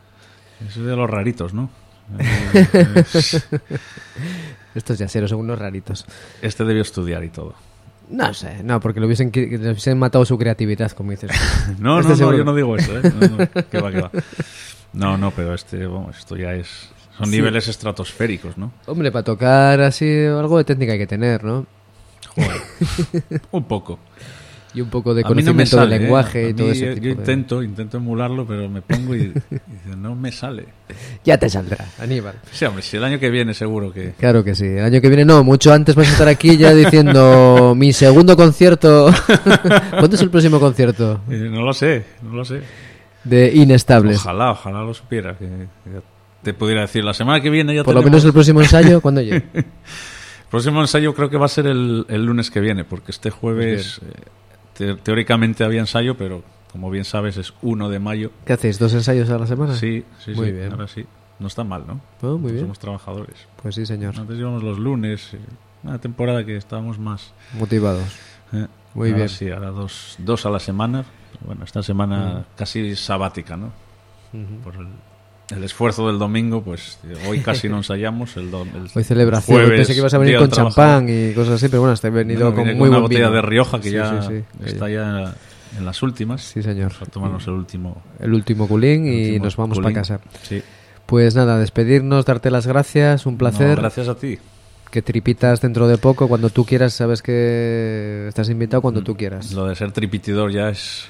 es de los raritos, ¿no? Estos yaceros son unos raritos. Este debió estudiar y todo. No sé, no, porque le hubiesen matado su creatividad, como dices. No, yo no digo eso, ¿eh? No, que va. No, pero esto ya es... Son niveles estratosféricos, ¿no? Hombre, para tocar así algo de técnica hay que tener, ¿no? Joder, un poco. Y un poco de conocimiento del lenguaje y todo ese tipo. Yo intento emularlo, pero me pongo y no me sale. Ya te saldrá, Aníbal. Sí, hombre, si el año que viene seguro que... Claro que sí, el año que viene no, mucho antes vas a estar aquí ya diciendo mi segundo concierto. ¿Cuándo es el próximo concierto? No lo sé. De Inestables. Ojalá lo supiera, que te pudiera decir la semana que viene ya por lo menos el próximo ensayo, ¿cuándo llegue? El próximo ensayo creo que va a ser el lunes que viene, porque este jueves teóricamente había ensayo, pero como bien sabes es 1 de mayo. ¿Qué hacéis? ¿2 ensayos a la semana? Sí. Muy bien. Ahora sí. No está mal, ¿no? Oh, muy bien. Somos trabajadores. Pues sí, señor. Antes íbamos los lunes, una temporada que estábamos más... motivados. Muy ahora bien. Sí, ahora dos a la semana. Bueno, esta semana casi sabática, ¿no? Por el esfuerzo del domingo, pues hoy casi no ensayamos. Hoy celebración. Hoy pensé que ibas a venir con champán y cosas así, pero bueno, has venido con muy una buen botella vino. de Rioja que Sí, ya sí, está ya en las últimas. Sí, señor. Vamos a tomarnos el último culín y nos vamos para casa. Sí. Pues nada, despedirnos, darte las gracias, un placer. No, gracias a ti. Que tripitas dentro de poco, cuando tú quieras, sabes que estás invitado cuando tú quieras. Lo de ser tripitidor ya es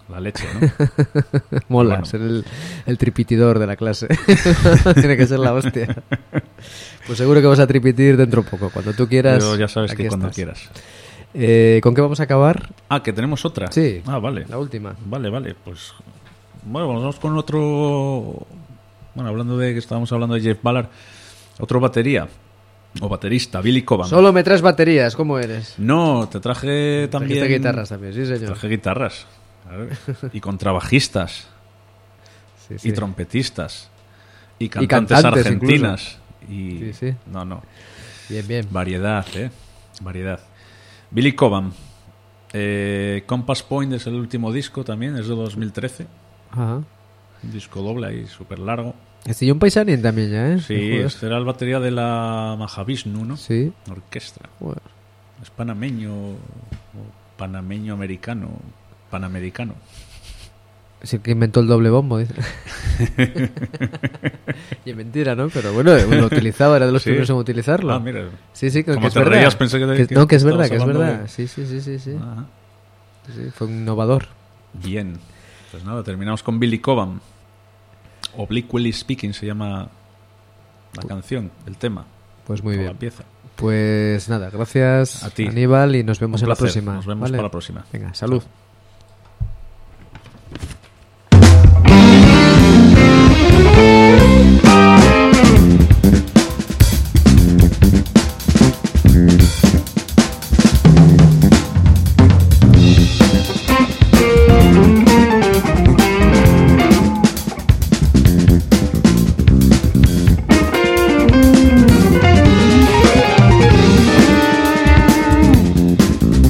la leche, ¿no? Mola, Bueno. ser el tripitidor de la clase. Tiene que ser la hostia. Pues seguro que vas a tripitir dentro poco. Cuando tú quieras. Pero ya sabes aquí que cuando estás. quieras. ¿Con qué vamos a acabar? Ah, que tenemos otra. Sí. Ah, vale. La última. Vale, pues bueno, vamos con otro. Bueno, hablando de que estábamos hablando de Jeff Ballard, otro batería o baterista, Billy Cobham. Solo me traes baterías, ¿cómo eres? No, te traje también. Trajiste guitarras también, sí, señor. Traje guitarras. Claro. Y contrabajistas. Sí, sí. Y trompetistas. Y cantantes cantantes argentinas. Y Sí, sí. no. Bien, bien. Variedad, variedad. Billy Cobham. Compass Point es el último disco también, es de 2013. Ajá. Un disco doble ahí, súper largo. Este un paisanín también ya, ¿eh? Sí, Joder. este era el batería de la Mahavishnu, ¿no? Sí. Orquesta. Joder. Es panameño, o panameño-americano, panamericano. Es el que inventó el doble bombo, dice. Y es mentira, ¿no? Pero bueno, lo utilizaba, era de los Sí. primeros en utilizarlo. Ah, mira. Sí, sí, que Como es te verdad. reías, pensé que no, que es verdad, estabas que es hablando verdad. de- Sí. Ajá. Sí, fue un innovador. Bien. Pues nada, terminamos con Billy Cobham. Obliquely Speaking se llama la canción, el tema. Pues muy o bien. la pieza. Pues nada, gracias A ti. Aníbal y nos vemos Un en la placer. próxima. Nos vemos ¿vale? para la próxima. Venga, salud. Chao.